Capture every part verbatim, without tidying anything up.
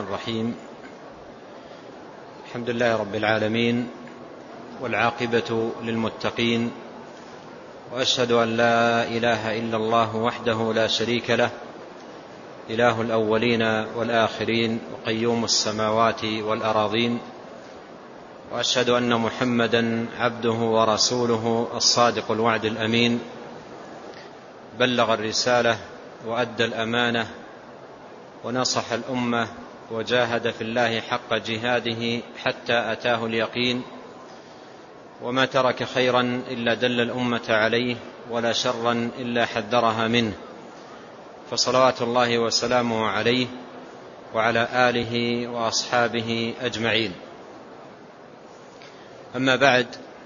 الرحيم. الحمد لله رب العالمين، والعاقبة للمتقين، وأشهد أن لا إله إلا الله وحده لا شريك له، إله الأولين والآخرين، وقيوم السماوات والأراضين، وأشهد أن محمدا عبده ورسوله الصادق الوعد الأمين، بلغ الرسالة وأدى الأمانة ونصح الأمة وجاهد في الله حق جهاده حتى أتاه اليقين، وما ترك خيرا إلا دل الأمة عليه، ولا شرا إلا حذرها منه، فصلوات الله وسلامه عليه وعلى آله وأصحابه أجمعين. أما بعد،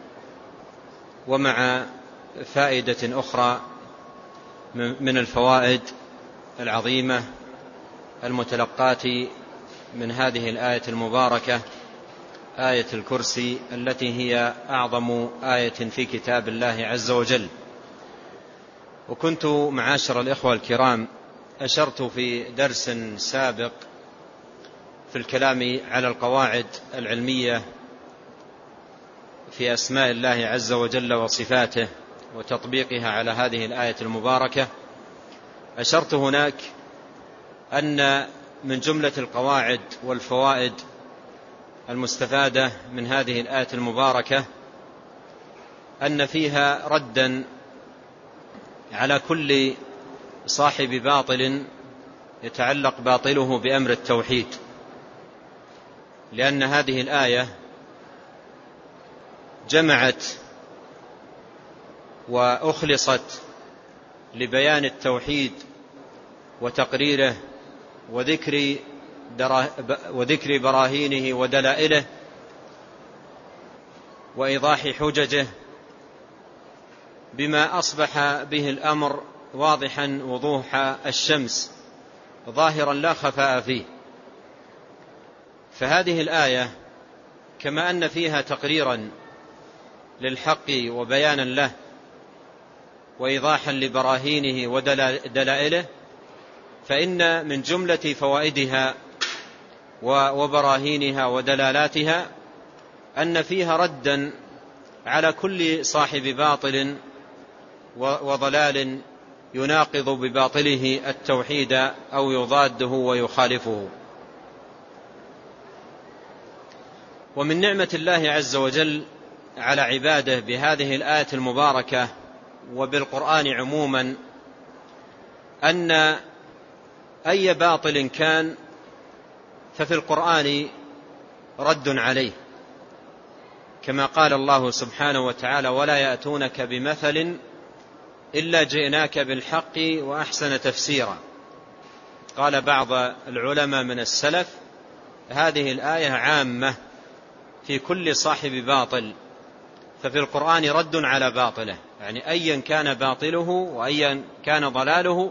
ومع فائدة أخرى من الفوائد العظيمة المتلقاة من هذه الآية المباركة، آية الكرسي، التي هي أعظم آية في كتاب الله عز وجل. وكنت معاشر الإخوة الكرام أشرت في درس سابق في الكلام على القواعد العلمية في أسماء الله عز وجل وصفاته وتطبيقها على هذه الآية المباركة. أشرت هناك أن من جملة القواعد والفوائد المستفادة من هذه الآية المباركة أن فيها ردا على كل صاحب باطل يتعلق باطله بأمر التوحيد، لأن هذه الآية جمعت وأخلصت لبيان التوحيد وتقريره وذكر, وذكر براهينه ودلائله وإيضاح حججه، بما أصبح به الأمر واضحا وضوح الشمس ظاهرا لا خفاء فيه. فهذه الآية كما أن فيها تقريرا للحق وبيانا له وإيضاحا لبراهينه ودلائله، فإن من جملة فوائدها وبراهينها ودلالاتها أن فيها ردا على كل صاحب باطل وضلال يناقض بباطله التوحيد أو يضاده ويخالفه. ومن نعمة الله عز وجل على عباده بهذه الآية المباركة وبالقرآن عموما أن أي باطل كان ففي القرآن رد عليه، كما قال الله سبحانه وتعالى: ولا يأتونك بمثل إلا جئناك بالحق وأحسن تفسيرا. قال بعض العلماء من السلف: هذه الآية عامة في كل صاحب باطل، ففي القرآن رد على باطله، يعني أيا كان باطله وأيا كان ضلاله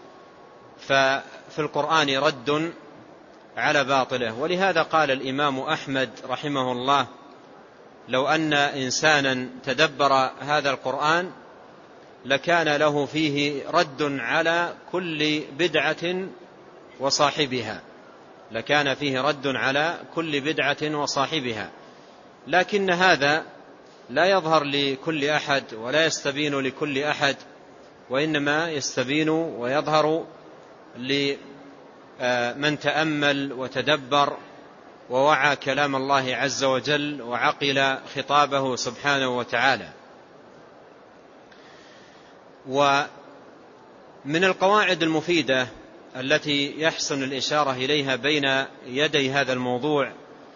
ففي القرآن رد على باطله. ولهذا قال الإمام أحمد رحمه الله: لو أن إنسانا تدبر هذا القرآن لكان له فيه رد على كل بدعة وصاحبها، لكان فيه رد على كل بدعة وصاحبها. لكن هذا لا يظهر لكل أحد ولا يستبين لكل أحد، وإنما يستبين ويظهر لمن تأمل وتدبر ووعى كلام الله عز وجل وعقل خطابه سبحانه وتعالى. ومن القواعد المفيدة التي يحسن الإشارة إليها بين يدي هذا الموضوع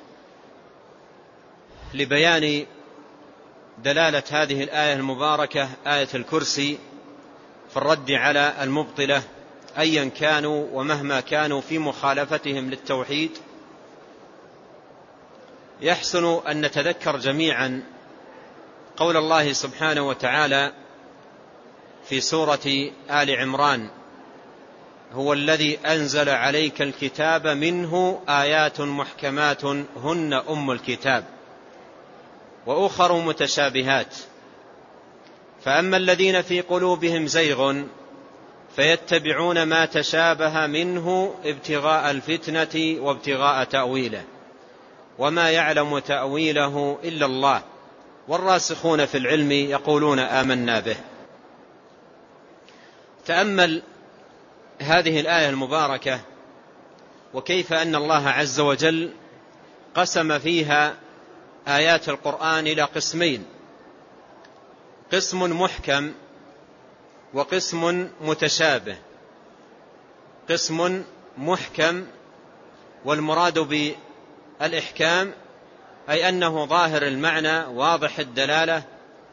لبيان دلالة هذه الآية المباركة، آية الكرسي، في الرد على المبطلة أيا كانوا ومهما كانوا في مخالفتهم للتوحيد، يحسن أن نتذكر جميعا قول الله سبحانه وتعالى في سورة آل عمران: هو الذي أنزل عليك الكتاب منه آيات محكمات هن أم الكتاب وأخر متشابهات، فأما الذين في قلوبهم زيغ فيتبعون ما تشابه منه ابتغاء الفتنة وابتغاء تأويله وما يعلم تأويله إلا الله والراسخون في العلم يقولون آمنا به. تأمل هذه الآية المباركة وكيف أن الله عز وجل قسم فيها آيات القرآن إلى قسمين: قسم محكم وقسم متشابه. قسم محكم، والمراد بالإحكام أي أنه ظاهر المعنى واضح الدلالة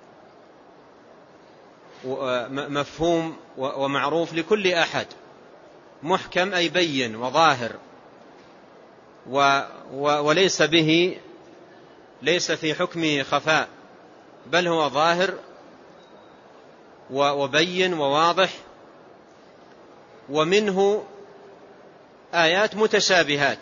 مفهوم ومعروف لكل أحد. محكم أي بين وظاهر وليس به ليس في حكمه خفاء، بل هو ظاهر وبين وواضح. ومنه آيات متشابهات،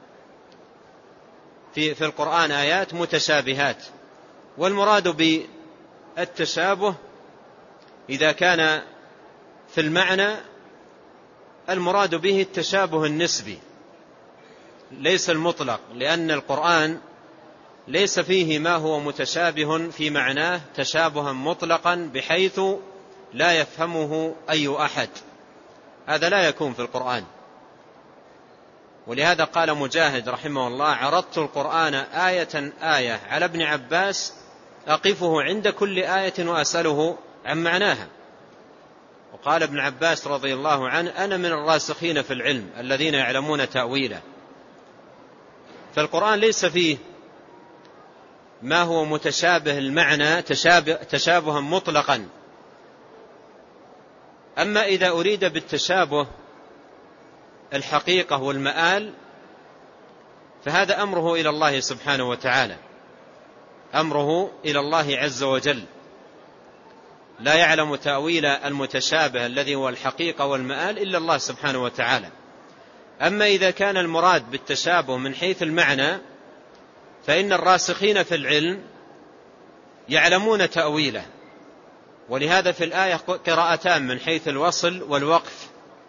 في في القرآن آيات متشابهات. والمراد بالتشابه إذا كان في المعنى المراد به التشابه النسبي ليس المطلق، لأن القرآن ليس فيه ما هو متشابه في معناه تشابها مطلقا بحيث لا يفهمه أي أحد، هذا لا يكون في القرآن. ولهذا قال مجاهد رحمه الله: عرضت القرآن آية آية على ابن عباس أقفه عند كل آية وأسأله عن معناها. وقال ابن عباس رضي الله عنه: أنا من الراسخين في العلم الذين يعلمون تأويله. فالقرآن ليس فيه ما هو متشابه المعنى تشابه تشابها مطلقا. أما إذا أريد بالتشابه الحقيقة والمآل فهذا أمره إلى الله سبحانه وتعالى، أمره إلى الله عز وجل، لا يعلم تأويل المتشابه الذي هو الحقيقة والمآل إلا الله سبحانه وتعالى. أما إذا كان المراد بالتشابه من حيث المعنى فإن الراسخين في العلم يعلمون تأويله. ولهذا في الآية قراءتان من حيث الوصل والوقف: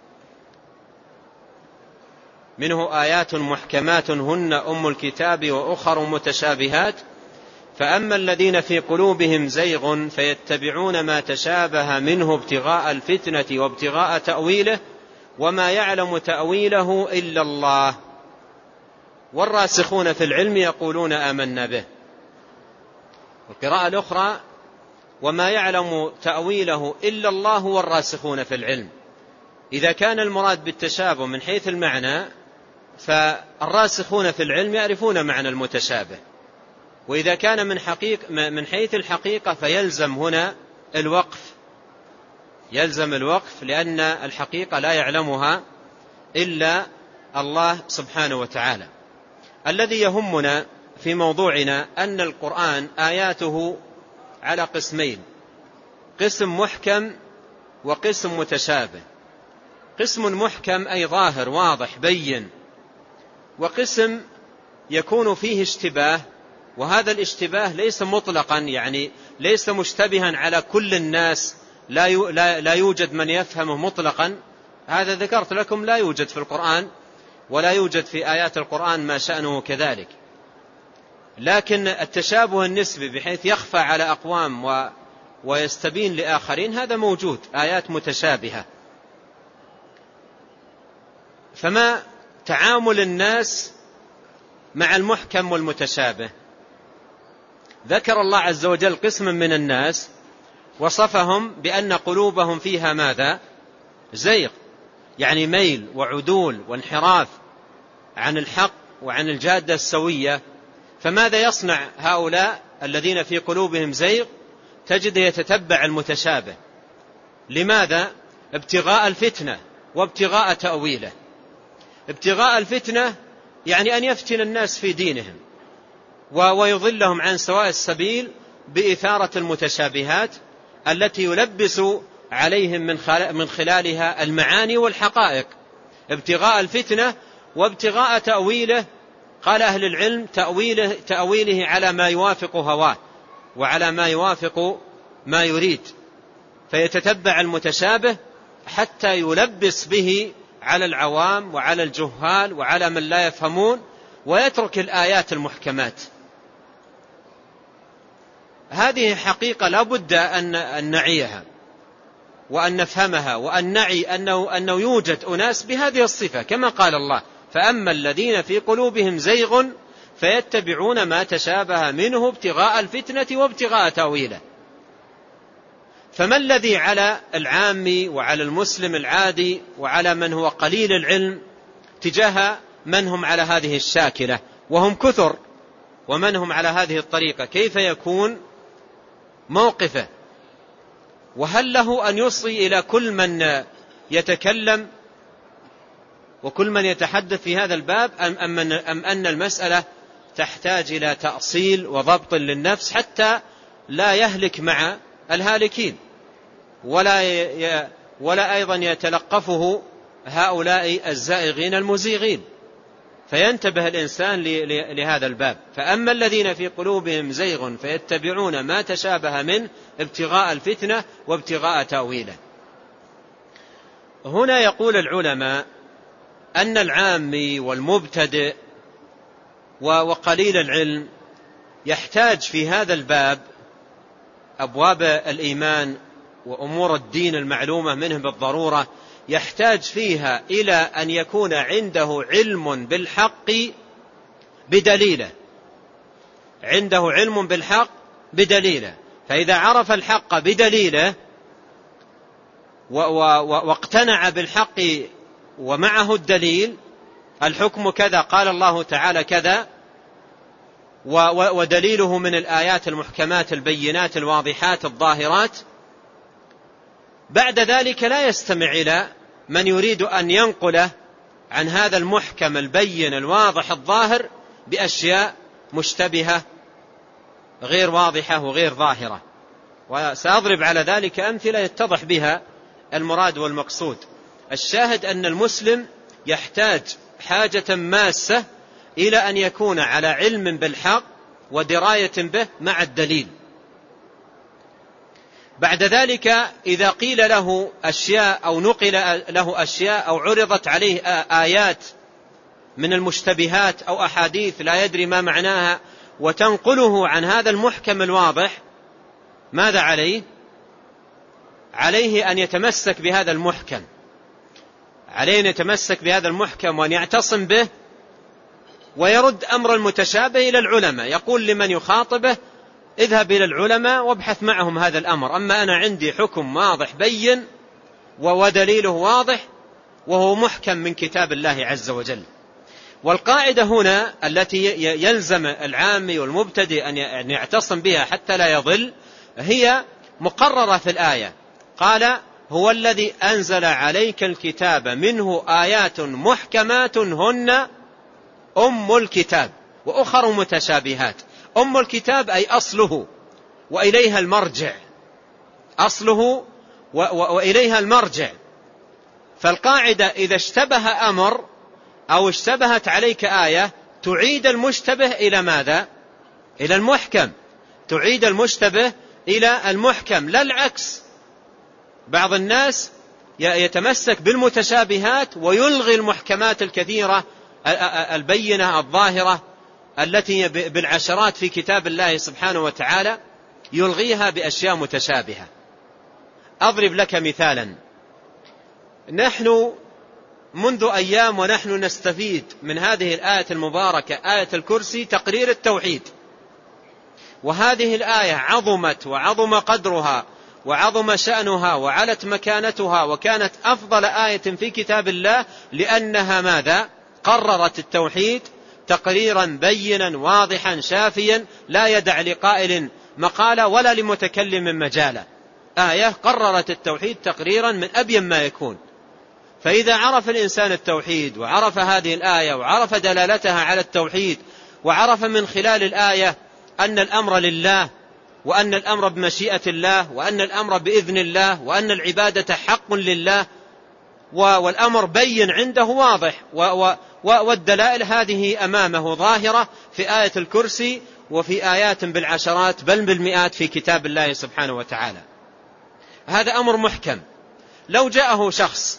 منه آيات محكمات هن أم الكتاب وأخر متشابهات فأما الذين في قلوبهم زيغ فيتبعون ما تشابه منه ابتغاء الفتنة وابتغاء تأويله وما يعلم تأويله إلا الله والراسخون في العلم يقولون آمنا به. القراءة الأخرى: وما يعلم تأويله إلا الله والراسخون في العلم. إذا كان المراد بالتشابه من حيث المعنى فالراسخون في العلم يعرفون معنى المتشابه، وإذا كان من حقيق من حيث الحقيقة فيلزم هنا الوقف، يلزم الوقف لأن الحقيقة لا يعلمها إلا الله سبحانه وتعالى. الذي يهمنا في موضوعنا أن القرآن آياته على قسمين: قسم محكم وقسم متشابه. قسم محكم أي ظاهر واضح بين، وقسم يكون فيه اشتباه، وهذا الاشتباه ليس مطلقا، يعني ليس مشتبها على كل الناس، لا يوجد من يفهمه مطلقا. هذا ذكرت لكم لا يوجد في القرآن ولا يوجد في آيات القرآن ما شأنه كذلك. لكن التشابه النسبي بحيث يخفى على أقوام و ويستبين لآخرين هذا موجود، آيات متشابهة. فما تعامل الناس مع المحكم والمتشابه؟ ذكر الله عز وجل قسما من الناس وصفهم بأن قلوبهم فيها ماذا؟ زيغ، يعني ميل وعدول وانحراف عن الحق وعن الجادة السوية. فماذا يصنع هؤلاء الذين في قلوبهم زيغ؟ تجد يتتبع المتشابه. لماذا؟ ابتغاء الفتنة وابتغاء تأويله. ابتغاء الفتنة يعني أن يفتن الناس في دينهم ويضلهم عن سواء السبيل بإثارة المتشابهات التي يلبس عليهم من خلالها المعاني والحقائق. ابتغاء الفتنة وابتغاء تأويله، قال أهل العلم تأويله, تأويله على ما يوافق هواه وعلى ما يوافق ما يريد، فيتتبع المتشابه حتى يلبس به على العوام وعلى الجهال وعلى من لا يفهمون، ويترك الآيات المحكمات. هذه حقيقة لا بد أن نعيها وأن نفهمها، وأن نعي أنه, أنه يوجد أناس بهذه الصفة، كما قال الله: فأما الذين في قلوبهم زيغ فيتبعون ما تشابه منه ابتغاء الفتنة وابتغاء تأويله. فما الذي على العامي وعلى المسلم العادي وعلى من هو قليل العلم تجاه من هم على هذه الشاكلة وهم كثر، ومن هم على هذه الطريقة؟ كيف يكون موقفه؟ وهل له أن يصغي إلى كل من يتكلم وكل من يتحدث في هذا الباب، أم أن المسألة تحتاج إلى تأصيل وضبط للنفس حتى لا يهلك مع الهالكين، ولا ي... ولا أيضا يتلقفه هؤلاء الزائغين المزيغين، فينتبه الإنسان ل... لهذا الباب. فأما الذين في قلوبهم زيغ فيتبعون ما تشابه منه ابتغاء الفتنة وابتغاء تأويله. هنا يقول العلماء أن العامي والمبتدئ وقليل العلم يحتاج في هذا الباب، أبواب الإيمان وأمور الدين المعلومة منه بالضرورة، يحتاج فيها إلى أن يكون عنده علم بالحق بدليله، عنده علم بالحق بدليله. فإذا عرف الحق بدليله واقتنع بالحق ومعه الدليل، الحكم كذا قال الله تعالى كذا، ودليله من الآيات المحكمات البينات الواضحات الظاهرات، بعد ذلك لا يستمع إلى من يريد أن ينقله عن هذا المحكم البين الواضح الظاهر بأشياء مشتبهة غير واضحة وغير ظاهرة. وسأضرب على ذلك أمثلة يتضح بها المراد والمقصود. الشاهد أن المسلم يحتاج حاجة ماسة إلى أن يكون على علم بالحق ودراية به مع الدليل. بعد ذلك إذا قيل له أشياء أو نقل له أشياء أو عرضت عليه آيات من المشتبهات أو أحاديث لا يدري ما معناها وتنقله عن هذا المحكم الواضح، ماذا عليه؟ عليه أن يتمسك بهذا المحكم، عليه أن يتمسك بهذا المحكم وأن يعتصم به، ويرد أمر المتشابه إلى العلماء، يقول لمن يخاطبه: اذهب إلى العلماء وابحث معهم هذا الأمر، أما أنا عندي حكم واضح بين ودليله واضح وهو محكم من كتاب الله عز وجل. والقاعدة هنا التي يلزم العامي والمبتدئ أن يعتصم بها حتى لا يضل هي مقررة في الآية. قال: هو الذي أنزل عليك الكتاب منه آيات محكمات هن أم الكتاب وأخر متشابهات. أم الكتاب أي أصله وإليها المرجع، أصله وإليها المرجع. فالقاعدة إذا اشتبه أمر أو اشتبهت عليك آية تعيد المشتبه إلى ماذا؟ إلى المحكم، تعيد المشتبه إلى المحكم، لا العكس. بعض الناس يتمسك بالمتشابهات ويلغي المحكمات الكثيرة البينة الظاهرة التي بالعشرات في كتاب الله سبحانه وتعالى، يلغيها بأشياء متشابهة. أضرب لك مثالا. نحن منذ أيام ونحن نستفيد من هذه الآية المباركة، آية الكرسي، تقرير التوحيد. وهذه الآية عظمت وعظم قدرها وعظم شأنها وعلت مكانتها وكانت أفضل آية في كتاب الله، لأنها ماذا؟ قررت التوحيد تقريرا بينا واضحا شافيا لا يدع لقائل مقالة ولا لمتكلم مجالا. آية قررت التوحيد تقريرا من أبين ما يكون. فإذا عرف الإنسان التوحيد وعرف هذه الآية وعرف دلالتها على التوحيد وعرف من خلال الآية أن الأمر لله وأن الأمر بمشيئة الله وأن الأمر بإذن الله وأن العبادة حق لله والأمر بين عنده واضح، والدلائل هذه أمامه ظاهرة في آية الكرسي وفي آيات بالعشرات بل بالمئات في كتاب الله سبحانه وتعالى. هذا أمر محكم. لو جاءه شخص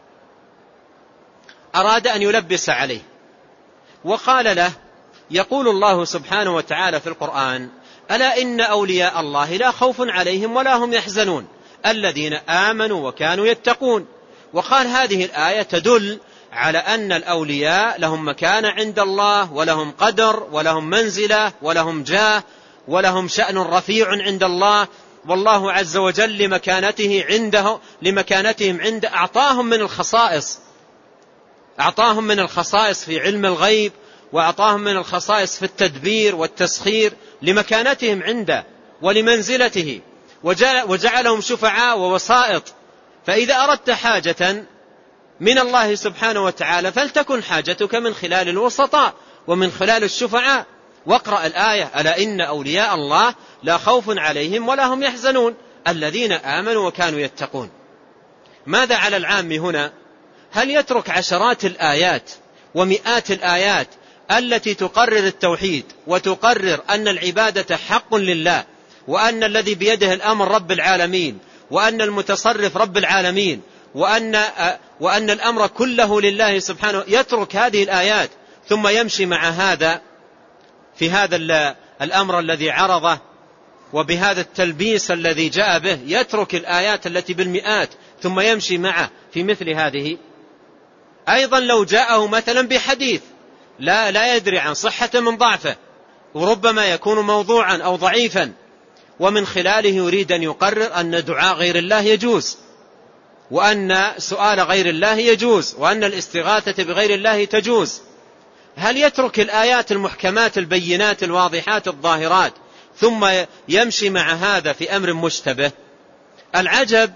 أراد أن يلبس عليه وقال له: يقول الله سبحانه وتعالى في القرآن: ألا إن أولياء الله لا خوف عليهم ولا هم يحزنون الذين آمنوا وكانوا يتقون. وقال هذه الآية تدل على أن الأولياء لهم مكانة عند الله، ولهم قدر، ولهم منزلة، ولهم جاه، ولهم شأن رفيع عند الله، والله عز وجل لمكانته عنده لمكانتهم عنده أعطاهم من الخصائص أعطاهم من الخصائص في علم الغيب، وأعطاهم من الخصائص في التدبير والتسخير لمكانتهم عنده ولمنزلته، وجعلهم شفعاء ووسائط. فإذا أردت حاجة من الله سبحانه وتعالى فلتكن حاجتك من خلال الوسطاء ومن خلال الشفعاء. واقرأ الآية: ألا إن أولياء الله لا خوف عليهم ولا هم يحزنون الذين آمنوا وكانوا يتقون. ماذا على العام هنا؟ هل يترك عشرات الآيات ومئات الآيات التي تقرر التوحيد وتقرر أن العبادة حق لله، وأن الذي بيده الأمر رب العالمين، وأن المتصرف رب العالمين، وأن, وأن الأمر كله لله سبحانه، يترك هذه الآيات ثم يمشي مع هذا في هذا الأمر الذي عرضه وبهذا التلبيس الذي جاء به؟ يترك الآيات التي بالمئات ثم يمشي معه في مثل هذه؟ أيضا لو جاءه مثلا بحديث لا, لا يدري عن صحة من ضعفه، وربما يكون موضوعا أو ضعيفا، ومن خلاله يريد أن يقرر أن دعاء غير الله يجوز، وأن سؤال غير الله يجوز، وأن الاستغاثة بغير الله تجوز، هل يترك الآيات المحكمات البينات الواضحات الظاهرات ثم يمشي مع هذا في أمر مشتبه؟ العجب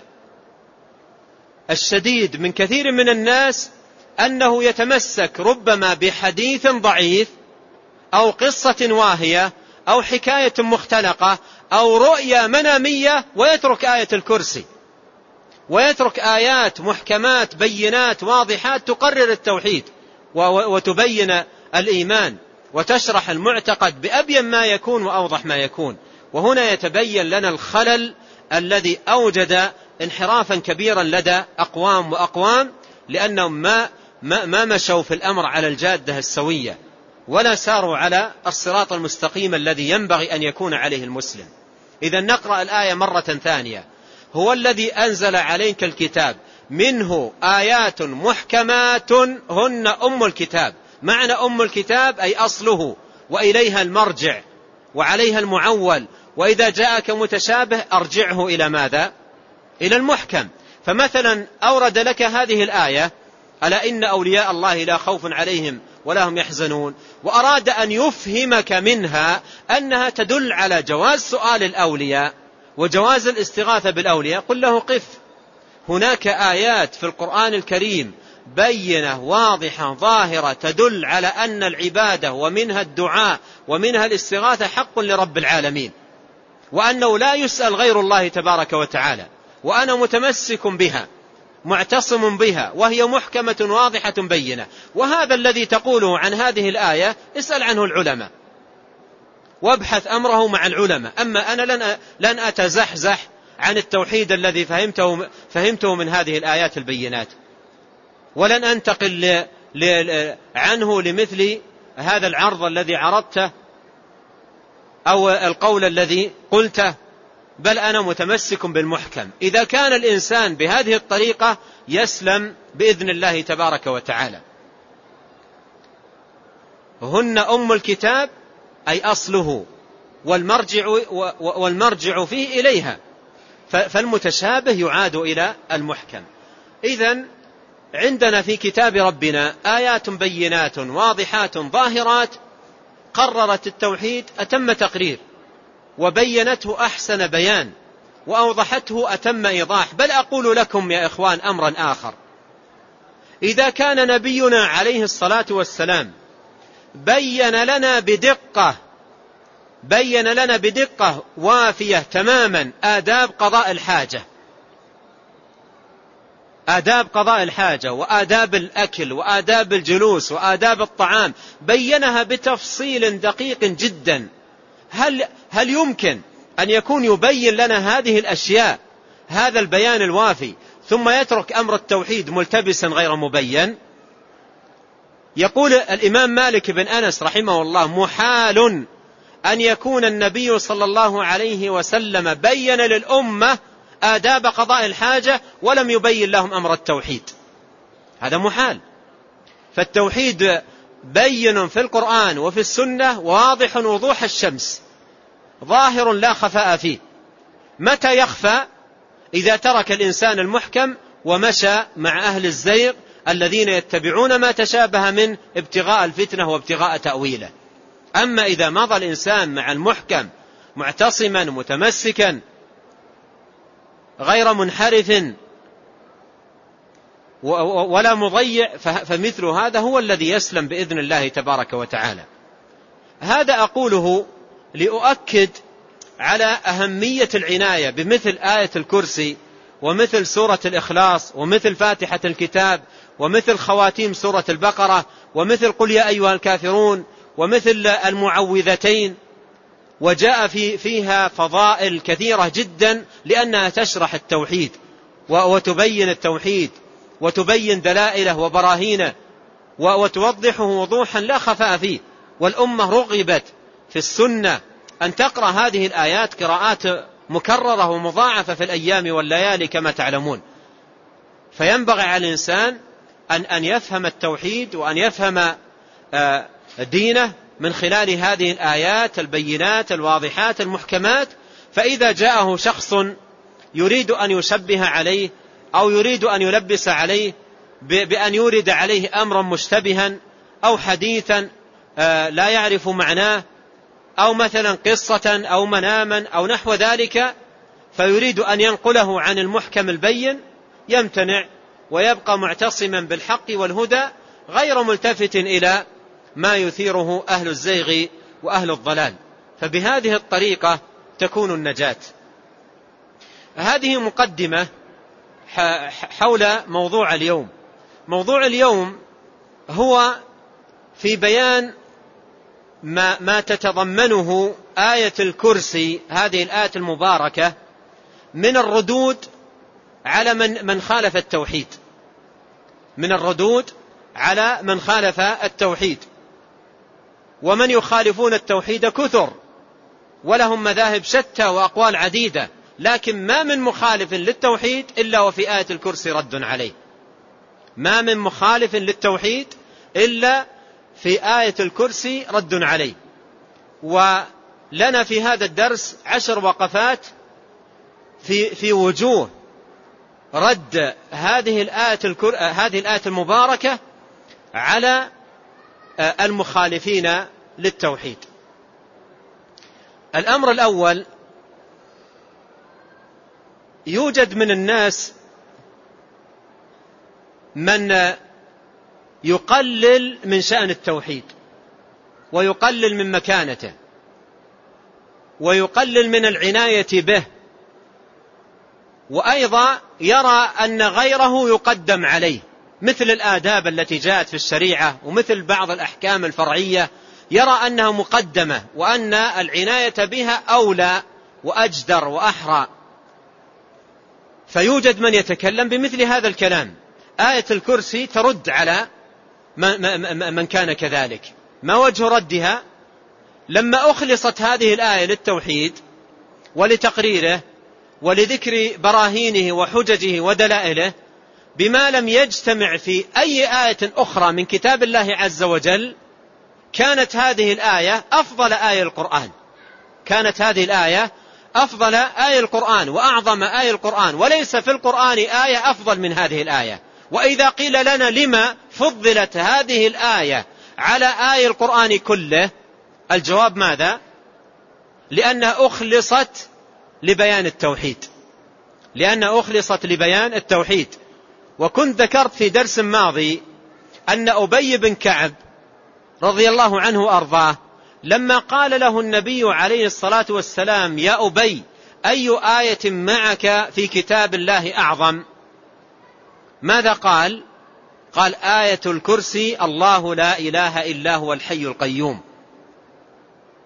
الشديد من كثير من الناس أنه يتمسك ربما بحديث ضعيف أو قصة واهية أو حكاية مختلقة أو رؤية منامية، ويترك آية الكرسي، ويترك آيات محكمات بينات واضحات تقرر التوحيد وتبين الإيمان وتشرح المعتقد بأبين ما يكون وأوضح ما يكون. وهنا يتبين لنا الخلل الذي أوجد انحرافا كبيرا لدى أقوام وأقوام، لأنهم ما, ما, ما مشوا في الأمر على الجادة السوية، ولا ساروا على الصراط المستقيم الذي ينبغي أن يكون عليه المسلم. إذا نقرأ الآية مرة ثانية: هو الذي أنزل عليك الكتاب منه آيات محكمات هن أم الكتاب. معنى أم الكتاب أي أصله، وإليها المرجع وعليها المعول، وإذا جاءك متشابه أرجعه إلى ماذا؟ إلى المحكم. فمثلا أورد لك هذه الآية: ألا إن أولياء الله لا خوف عليهم ولا هم يحزنون، وأراد أن يفهمك منها أنها تدل على جواز سؤال الأولياء وجواز الاستغاثة بالأولياء. قل له: قف، هناك آيات في القرآن الكريم بينة واضحة ظاهرة تدل على أن العبادة ومنها الدعاء ومنها الاستغاثة حق لرب العالمين، وأنه لا يسأل غير الله تبارك وتعالى، وأنا متمسك بها معتصم بها، وهي محكمة واضحة بينة. وهذا الذي تقوله عن هذه الآية اسأل عنه العلماء وابحث أمره مع العلماء. أما أنا لن, لن أتزحزح عن التوحيد الذي فهمته, فهمته من هذه الآيات البينات، ولن أنتقل ل... ل... عنه لمثل هذا العرض الذي عرضته أو القول الذي قلته، بل أنا متمسك بالمحكم. إذا كان الإنسان بهذه الطريقة يسلم بإذن الله تبارك وتعالى. هن أم الكتاب أي أصله، والمرجع, والمرجع فيه إليها، فالمتشابه يعاد إلى المحكم. إذن عندنا في كتاب ربنا آيات بينات واضحات ظاهرات قررت التوحيد أتم تقرير، وبينته أحسن بيان، وأوضحته أتم إيضاح. بل أقول لكم يا إخوان أمرا آخر: إذا كان نبينا عليه الصلاة والسلام بين لنا بدقة بين لنا بدقة وافية تماما آداب قضاء الحاجة آداب قضاء الحاجة وآداب الأكل وآداب الجلوس وآداب الطعام، بينها بتفصيل دقيق جدا، هل, هل يمكن أن يكون يبين لنا هذه الأشياء هذا البيان الوافي ثم يترك أمر التوحيد ملتبسا غير مبين. يقول الإمام مالك بن أنس رحمه الله: محال أن يكون النبي صلى الله عليه وسلم بين للأمة آداب قضاء الحاجة ولم يبين لهم أمر التوحيد، هذا محال. فالتوحيد بين في القرآن وفي السنة واضح وضوح الشمس، ظاهر لا خفاء فيه. متى يخفى؟ إذا ترك الإنسان المحكم ومشى مع أهل الزيغ الذين يتبعون ما تشابه من ابتغاء الفتنة وابتغاء تأويله. أما إذا مضى الإنسان مع المحكم معتصما متمسكا غير منحرف ولا مضيع، فمثل هذا هو الذي يسلم بإذن الله تبارك وتعالى. هذا أقوله لأؤكد على أهمية العناية بمثل آية الكرسي ومثل سورة الإخلاص ومثل فاتحة الكتاب ومثل خواتيم سورة البقرة ومثل قل يا أيها الكافرون ومثل المعوذتين. وجاء في فيها فضائل كثيرة جدا لأنها تشرح التوحيد وتبين التوحيد وتبين دلائله وبراهينه وتوضحه وضوحا لا خفاء فيه. والأمة رغبت في السنة أن تقرأ هذه الآيات قراءات مكررة ومضاعفة في الأيام والليالي كما تعلمون. فينبغي على الإنسان أن أن يفهم التوحيد وأن يفهم دينه من خلال هذه الآيات البينات الواضحات المحكمات. فإذا جاءه شخص يريد أن يشبه عليه أو يريد أن يلبس عليه بأن يورد عليه أمرا مشتبها أو حديثا لا يعرف معناه أو مثلا قصة أو مناما أو نحو ذلك، فيريد أن ينقله عن المحكم البين، يمتنع ويبقى معتصما بالحق والهدى غير ملتفت إلى ما يثيره أهل الزيغ وأهل الضلال. فبهذه الطريقة تكون النجاة. هذه مقدمة حول موضوع اليوم. موضوع اليوم هو في بيان ما, ما تتضمنه آية الكرسي، هذه الآية المباركة، من الردود على من, من خالف التوحيد، من الردود على من خالف التوحيد. ومن يخالفون التوحيد كثر ولهم مذاهب شتى وأقوال عديدة، لكن ما من مخالف للتوحيد إلا وفي آية الكرسي رد عليه. ما من مخالف للتوحيد إلا في آية الكرسي رد عليه. ولنا في هذا الدرس عشر وقفات في في وجوه رد هذه الآية الكر... هذه الآية المباركة على المخالفين للتوحيد. الأمر الأول: يوجد من الناس من يقلل من شأن التوحيد ويقلل من مكانته ويقلل من العناية به، وأيضا يرى أن غيره يقدم عليه، مثل الآداب التي جاءت في الشريعة ومثل بعض الأحكام الفرعية، يرى أنها مقدمة وأن العناية بها أولى وأجدر وأحرى. فيوجد من يتكلم بمثل هذا الكلام. آية الكرسي ترد على من كان كذلك. ما وجه ردها؟ لما أخلصت هذه الآية للتوحيد ولتقريره ولذكر براهينه وحججه ودلائله بما لم يجتمع في أي آية أخرى من كتاب الله عز وجل، كانت هذه الآية أفضل آية القرآن، كانت هذه الآية أفضل آية القرآن وأعظم آية القرآن، وليس في القرآن آية أفضل من هذه الآية. وإذا قيل لنا لما فضلت هذه الآية على آية القرآن كله، الجواب ماذا؟ لأنها أخلصت لبيان التوحيد، لأنها أخلصت لبيان التوحيد. وكنت ذكرت في درس ماضي أن أبي بن كعب رضي الله عنه وأرضاه لما قال له النبي عليه الصلاة والسلام: يا أبي، أي آية معك في كتاب الله أعظم؟ ماذا قال؟ قال: آية الكرسي، الله لا إله إلا هو الحي القيوم.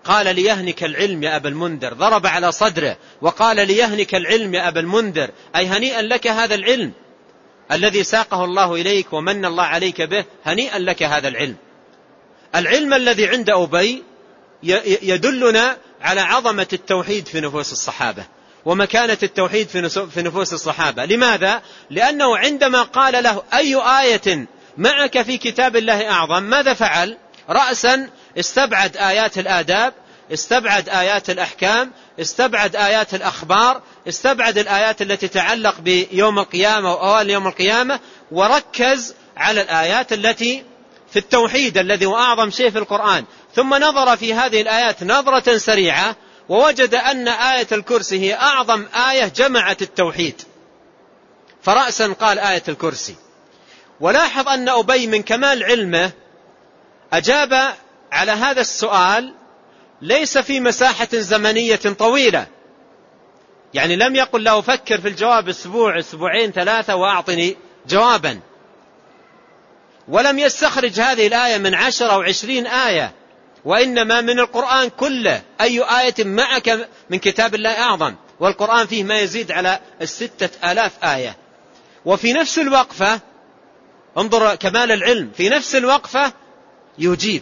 قال ليهنك العلم يا أبا المنذر، ضرب على صدره وقال ليهنك العلم يا أبا المنذر، أي هنيئا لك هذا العلم الذي ساقه الله إليك ومن الله عليك به، هنيئا لك هذا العلم. العلم الذي عند أبي يدلنا على عظمة التوحيد في نفوس الصحابة ومكانة التوحيد في نفوس الصحابة. لماذا؟ لأنه عندما قال له أي آية معك في كتاب الله أعظم، ماذا فعل؟ رأسا استبعد آيات الآداب، استبعد آيات الأحكام، استبعد آيات الأخبار، استبعد الآيات التي تتعلق بيوم القيامة وأوائل يوم القيامة، وركز على الآيات التي في التوحيد الذي هو أعظم شيء في القرآن. ثم نظر في هذه الآيات نظرة سريعة ووجد أن آية الكرسي هي أعظم آية جمعت التوحيد، فرأسا قال آية الكرسي. ولاحظ أن أبي من كمال علمه أجاب على هذا السؤال ليس في مساحة زمنية طويلة، يعني لم يقل له فكر في الجواب أسبوع أسبوعين ثلاثة وأعطني جوابا، ولم يستخرج هذه الآية من عشر أو عشرين آية، وإنما من القرآن كله. أي آية معك من كتاب الله أعظم، والقرآن فيه ما يزيد على الستة آلاف آية. وفي نفس الوقفة انظر كمال العلم، في نفس الوقفة يجيب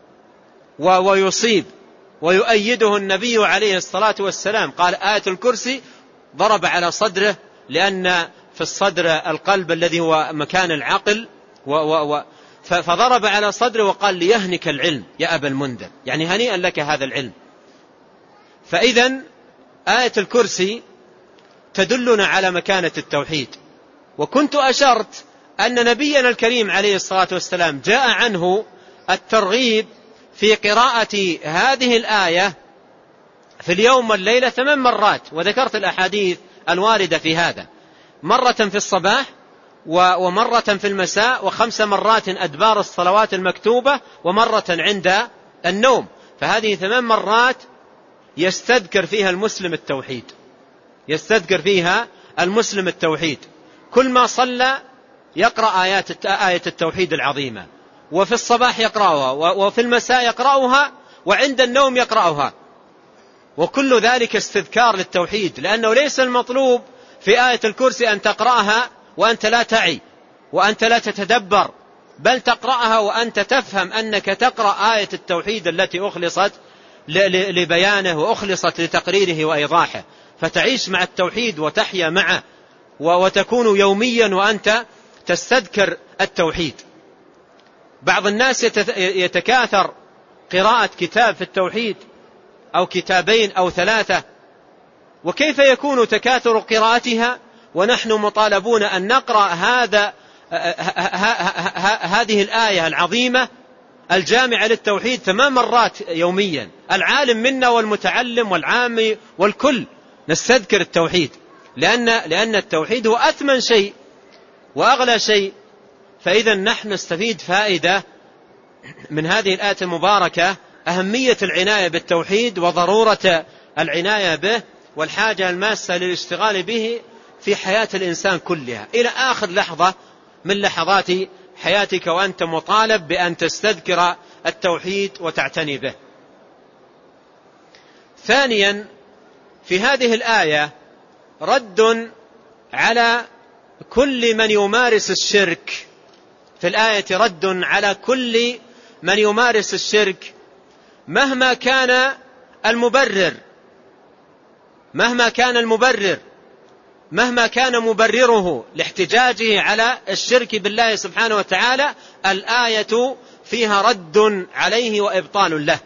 ويصيب ويؤيده النبي عليه الصلاة والسلام. قال آية الكرسي ضرب على صدره، لأن في الصدر القلب الذي هو مكان العقل، و و فضرب على صدره وقال ليهنك العلم يا أبا المنذر، يعني هنيئا لك هذا العلم. فإذا آية الكرسي تدلنا على مكانة التوحيد. وكنت أشرت أن نبينا الكريم عليه الصلاة والسلام جاء عنه الترغيب في قراءة هذه الآية في اليوم والليلة ثمان مرات، وذكرت الأحاديث الواردة في هذا، مرة في الصباح ومرة في المساء وخمس مرات أدبار الصلوات المكتوبة ومرة عند النوم. فهذه ثمان مرات يستذكر فيها المسلم التوحيد، يستذكر فيها المسلم التوحيد. كل ما صلى يقرأ آيات آية التوحيد العظيمة، وفي الصباح يقرأها وفي المساء يقرأها وعند النوم يقرأها، وكل ذلك استذكار للتوحيد. لأنه ليس المطلوب في آية الكرسي أن تقرأها وأنت لا تعي وأنت لا تتدبر، بل تقرأها وأنت تفهم أنك تقرأ آية التوحيد التي أخلصت لبيانه وأخلصت لتقريره وإيضاحه، فتعيش مع التوحيد وتحيا معه وتكون يوميا وأنت تستذكر التوحيد. بعض الناس يتكاثر قراءة كتاب في التوحيد أو كتابين أو ثلاثة، وكيف يكون تكاثر قراءتها ونحن مطالبون أن نقرأ هذا هذه الآية العظيمة الجامعة للتوحيد ثمان مرات يوميا، العالم منا والمتعلم والعامي والكل نستذكر التوحيد، لأن لأن التوحيد هو أثمن شيء وأغلى شيء. فإذا نحن نستفيد فائدة من هذه الآية المباركة، أهمية العناية بالتوحيد وضرورة العناية به والحاجة الماسة للاشتغال به في حياة الإنسان كلها إلى آخر لحظة من لحظات حياتك، وأنت مطالب بأن تستذكر التوحيد وتعتني به. ثانيا، في هذه الآية رد على كل من يمارس الشرك، في الآية رد على كل من يمارس الشرك مهما كان المبرر، مهما كان المبرر مهما كان مبرره لاحتجاجه على الشرك بالله سبحانه وتعالى، الآية فيها رد عليه وإبطال له.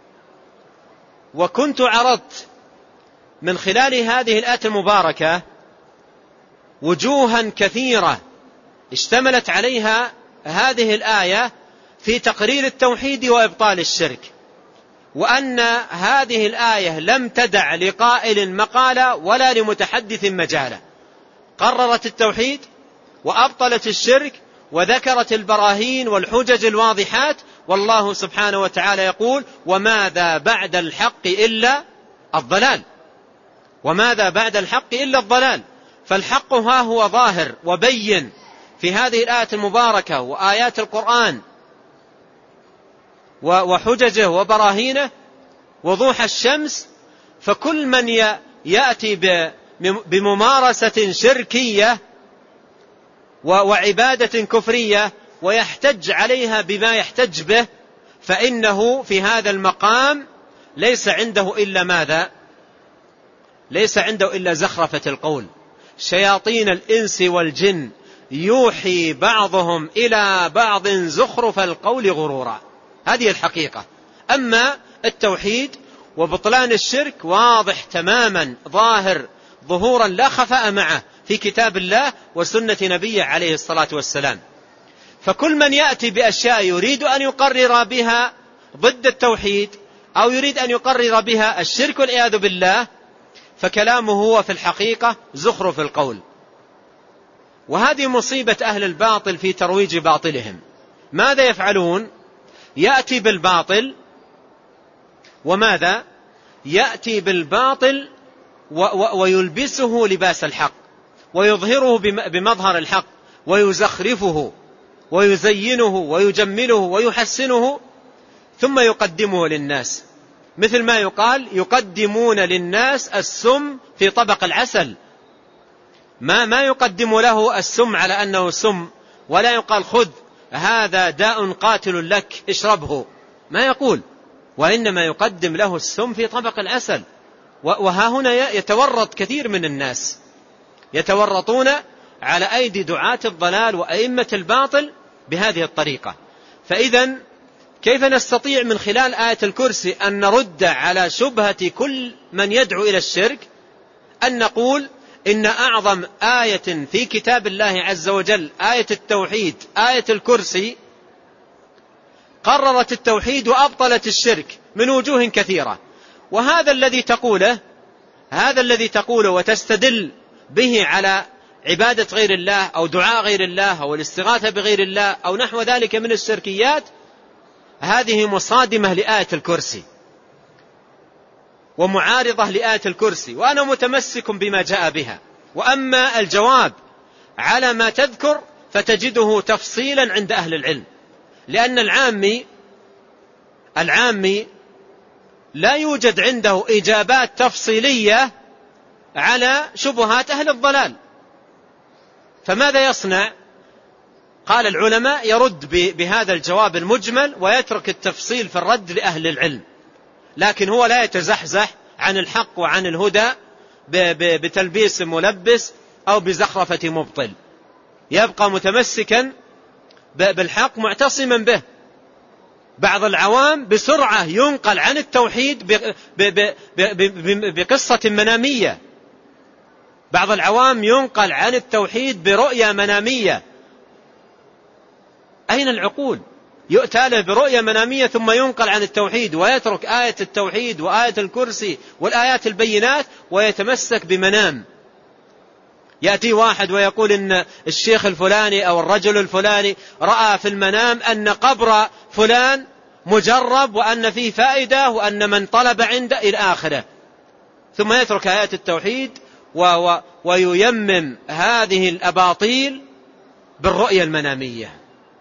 وكنت عرضت من خلال هذه الآية المباركة وجوها كثيرة اشتملت عليها هذه الآية في تقرير التوحيد وإبطال الشرك، وأن هذه الآية لم تدع لقائل مقالة ولا لمتحدث مجالة، قررت التوحيد وأبطلت الشرك وذكرت البراهين والحجج الواضحات. والله سبحانه وتعالى يقول: وماذا بعد الحق إلا الضلال، وماذا بعد الحق إلا الضلال. فالحق ها هو ظاهر وبين في هذه الآية المباركة وآيات القرآن وحججه وبراهينه، وضوح الشمس، فكل من يأتي بممارسة شركية وعبادة كفرية ويحتج عليها بما يحتج به، فإنه في هذا المقام ليس عنده إلا ماذا؟ ليس عنده إلا زخرفة القول. شياطين الإنس والجن يوحي بعضهم إلى بعض زخرف القول غرورا، هذه الحقيقة. أما التوحيد وبطلان الشرك واضح تماما، ظاهر ظهورا لا خفاء معه في كتاب الله وسنة نبيه عليه الصلاة والسلام. فكل من يأتي بأشياء يريد أن يقرر بها ضد التوحيد أو يريد أن يقرر بها الشرك والعياذ بالله، فكلامه هو في الحقيقة زخرف القول. وهذه مصيبة أهل الباطل في ترويج باطلهم. ماذا يفعلون؟ يأتي بالباطل، وماذا؟ يأتي بالباطل ويلبسه لباس الحق ويظهره بمظهر الحق ويزخرفه ويزينه ويجمله ويحسنه، ثم يقدمه للناس، مثل ما يقال يقدمون للناس السم في طبق العسل. ما ما يقدم له السم على أنه سم، ولا يقال خذ هذا داء قاتل لك اشربه، ما يقول، وإنما يقدم له السم في طبق العسل. وها هنا يتورط كثير من الناس، يتورطون على أيدي دعاة الضلال وأئمة الباطل بهذه الطريقة. فإذا كيف نستطيع من خلال آية الكرسي أن نرد على شبهة كل من يدعو إلى الشرك؟ أن نقول إن أعظم آية في كتاب الله عز وجل آية التوحيد، آية الكرسي، قررت التوحيد وأبطلت الشرك من وجوه كثيرة. وهذا الذي تقوله هذا الذي تقوله وتستدل به على عبادة غير الله أو دعاء غير الله أو الاستغاثة بغير الله أو نحو ذلك من الشركيات، هذه مصادمة لآية الكرسي ومعارضة لآية الكرسي، وأنا متمسك بما جاء بها. وأما الجواب على ما تذكر فتجده تفصيلا عند أهل العلم، لأن العامي العامي لا يوجد عنده إجابات تفصيلية على شبهات أهل الضلال، فماذا يصنع؟ قال العلماء يرد بهذا الجواب المجمل ويترك التفصيل في الرد لأهل العلم، لكن هو لا يتزحزح عن الحق وعن الهدى بتلبيس ملبس أو بزخرفة مبطل، يبقى متمسكا بالحق معتصما به. بعض العوام بسرعة ينقل عن التوحيد بقصة منامية، بعض العوام ينقل عن التوحيد برؤية منامية. أين العقول؟ يؤتى له برؤية منامية ثم ينقل عن التوحيد ويترك آية التوحيد وآية الكرسي والآيات البينات ويتمسك بمنام. يأتي واحد ويقول إن الشيخ الفلاني أو الرجل الفلاني رأى في المنام أن قبر فلان مجرب وأن فيه فائدة وأن من طلب عنده إلى آخره، ثم يترك آيات التوحيد و وييمم هذه الأباطيل بالرؤية المنامية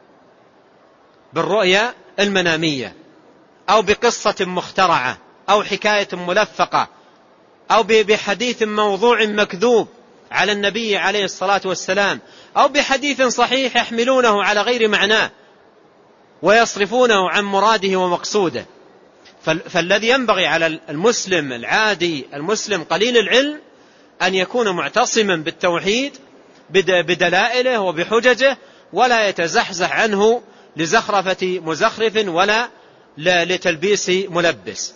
بالرؤية المنامية أو بقصة مخترعة أو حكاية ملفقة أو بحديث موضوع مكذوب على النبي عليه الصلاة والسلام أو بحديث صحيح يحملونه على غير معناه ويصرفونه عن مراده ومقصوده. فالذي ينبغي على المسلم العادي المسلم قليل العلم أن يكون معتصما بالتوحيد بدلائله وبحججه، ولا يتزحزح عنه لزخرفة مزخرف ولا لتلبيس ملبس.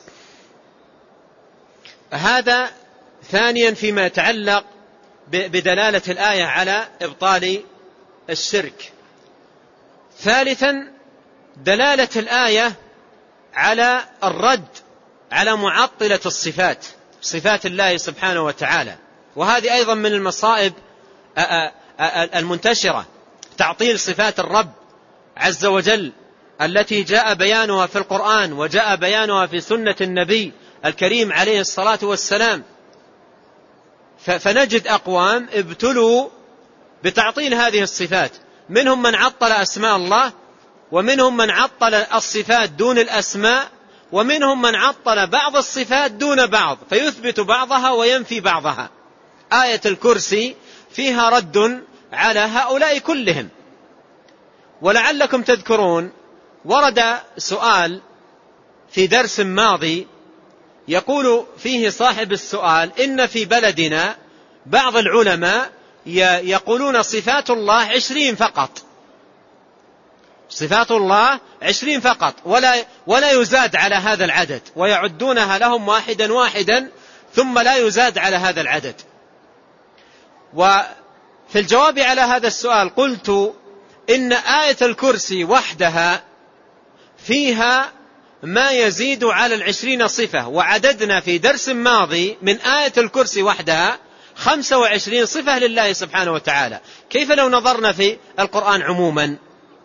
هذا ثانيا فيما يتعلق بدلالة الآية على إبطال الشرك. ثالثا دلالة الآية على الرد على معطلة الصفات، صفات الله سبحانه وتعالى، وهذه أيضا من المصائب المنتشرة، تعطيل صفات الرب عز وجل التي جاء بيانها في القرآن وجاء بيانها في سنة النبي الكريم عليه الصلاة والسلام. فنجد أقوام ابتلوا بتعطيل هذه الصفات، منهم من عطل أسماء الله، ومنهم من عطل الصفات دون الأسماء، ومنهم من عطل بعض الصفات دون بعض فيثبت بعضها وينفي بعضها. آية الكرسي فيها رد على هؤلاء كلهم. ولعلكم تذكرون ورد سؤال في درس ماضي يقول فيه صاحب السؤال إن في بلدنا بعض العلماء يقولون صفات الله عشرين فقط، صفات الله عشرين فقط ولا, ولا يزاد على هذا العدد، ويعدونها لهم واحدا واحدا ثم لا يزاد على هذا العدد. وفي الجواب على هذا السؤال قلت إن آية الكرسي وحدها فيها ما يزيد على العشرين صفة، وعددنا في درس ماضي من آية الكرسي وحدها خمسة وعشرين صفة لله سبحانه وتعالى. كيف لو نظرنا في القرآن عموما؟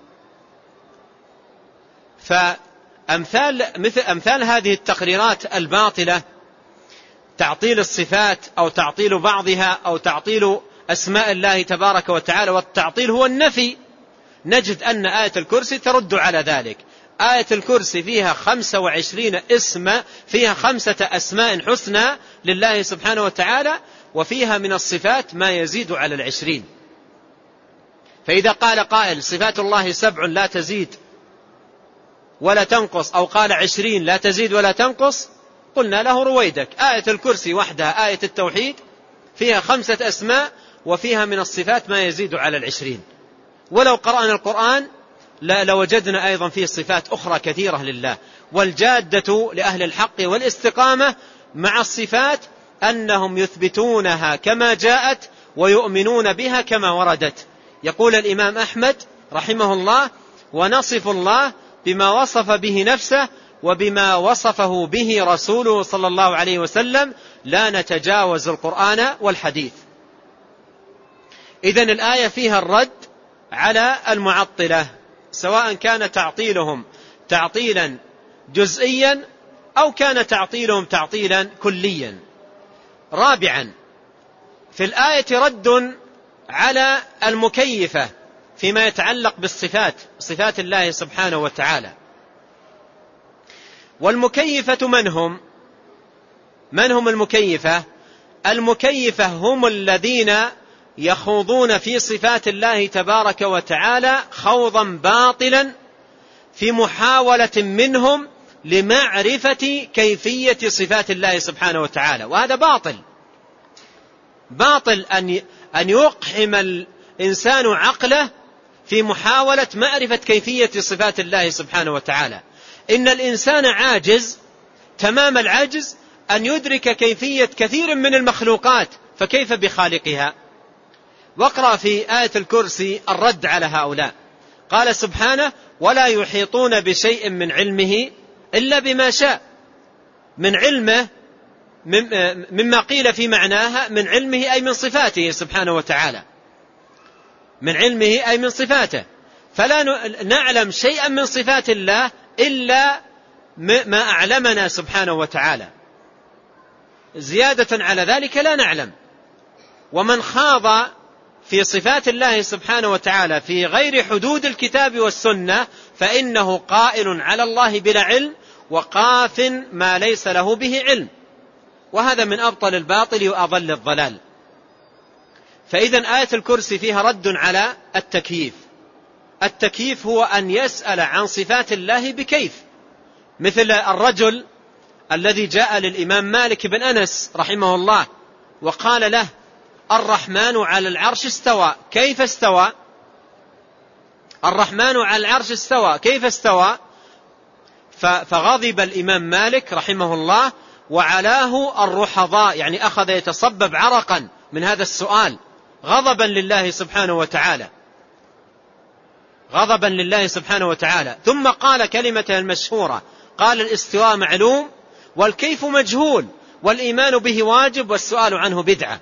فأمثال مثل أمثال هذه التقريرات الباطلة، تعطيل الصفات أو تعطيل بعضها أو تعطيل أسماء الله تبارك وتعالى، والتعطيل هو النفي، نجد أن آية الكرسي ترد على ذلك. آية الكرسي فيها خمسة وعشرين اسم، فيها خمسة أسماء حسنى لله سبحانه وتعالى، وفيها من الصفات ما يزيد على العشرين. فإذا قال قائل صفات الله سبع لا تزيد ولا تنقص، أو قال عشرين لا تزيد ولا تنقص، قلنا له رويدك. آية الكرسي وحدها آية التوحيد فيها خمسة أسماء وفيها من الصفات ما يزيد على العشرين. ولو قرأنا القرآن لوجدنا أيضا فيه صفات أخرى كثيرة لله. والجادة لأهل الحق والاستقامة مع الصفات أنهم يثبتونها كما جاءت ويؤمنون بها كما وردت. يقول الإمام أحمد رحمه الله: ونصف الله بما وصف به نفسه وبما وصفه به رسوله صلى الله عليه وسلم، لا نتجاوز القرآن والحديث. إذن الآية فيها الرد على المعطلة، سواء كان تعطيلهم تعطيلا جزئيا أو كان تعطيلهم تعطيلا كليا. رابعا، في الآية رد على المكيفة فيما يتعلق بالصفات، صفات الله سبحانه وتعالى. والمكيفة من هم؟ من هم المكيفة؟ المكيفة هم الذين يخوضون في صفات الله تبارك وتعالى خوضا باطلا في محاولة منهم لمعرفة كيفية صفات الله سبحانه وتعالى. وهذا باطل، باطل أن أن يقحم الإنسان عقله في محاولة معرفة كيفية صفات الله سبحانه وتعالى. إن الإنسان عاجز تمام العجز أن يدرك كيفية كثير من المخلوقات، فكيف بخالقها؟ واقرأ في آية الكرسي الرد على هؤلاء. قال سبحانه: ولا يحيطون بشيء من علمه إلا بما شاء. من علمه مما قيل في معناها من علمه أي من صفاته سبحانه وتعالى، من علمه أي من صفاته. فلا نعلم شيئا من صفات الله إلا ما أعلمنا سبحانه وتعالى، زيادة على ذلك لا نعلم. ومن خاض في صفات الله سبحانه وتعالى في غير حدود الكتاب والسنة فإنه قائل على الله بلا علم وقاف ما ليس له به علم، وهذا من أبطل الباطل وأضل الضلال. فإذن آية الكرسي فيها رد على التكييف. التكييف هو أن يسأل عن صفات الله بكيف، مثل الرجل الذي جاء للإمام مالك بن أنس رحمه الله وقال له: الرحمن على العرش استوى، كيف استوى؟ الرحمن على العرش استوى، كيف استوى؟ فغضب الإمام مالك رحمه الله وعلاه الرحضاء، يعني أخذ يتصبب عرقا من هذا السؤال غضبا لله سبحانه وتعالى، غضبا لله سبحانه وتعالى. ثم قال كلمته المشهورة، قال: الاستواء معلوم والكيف مجهول والإيمان به واجب والسؤال عنه بدعة.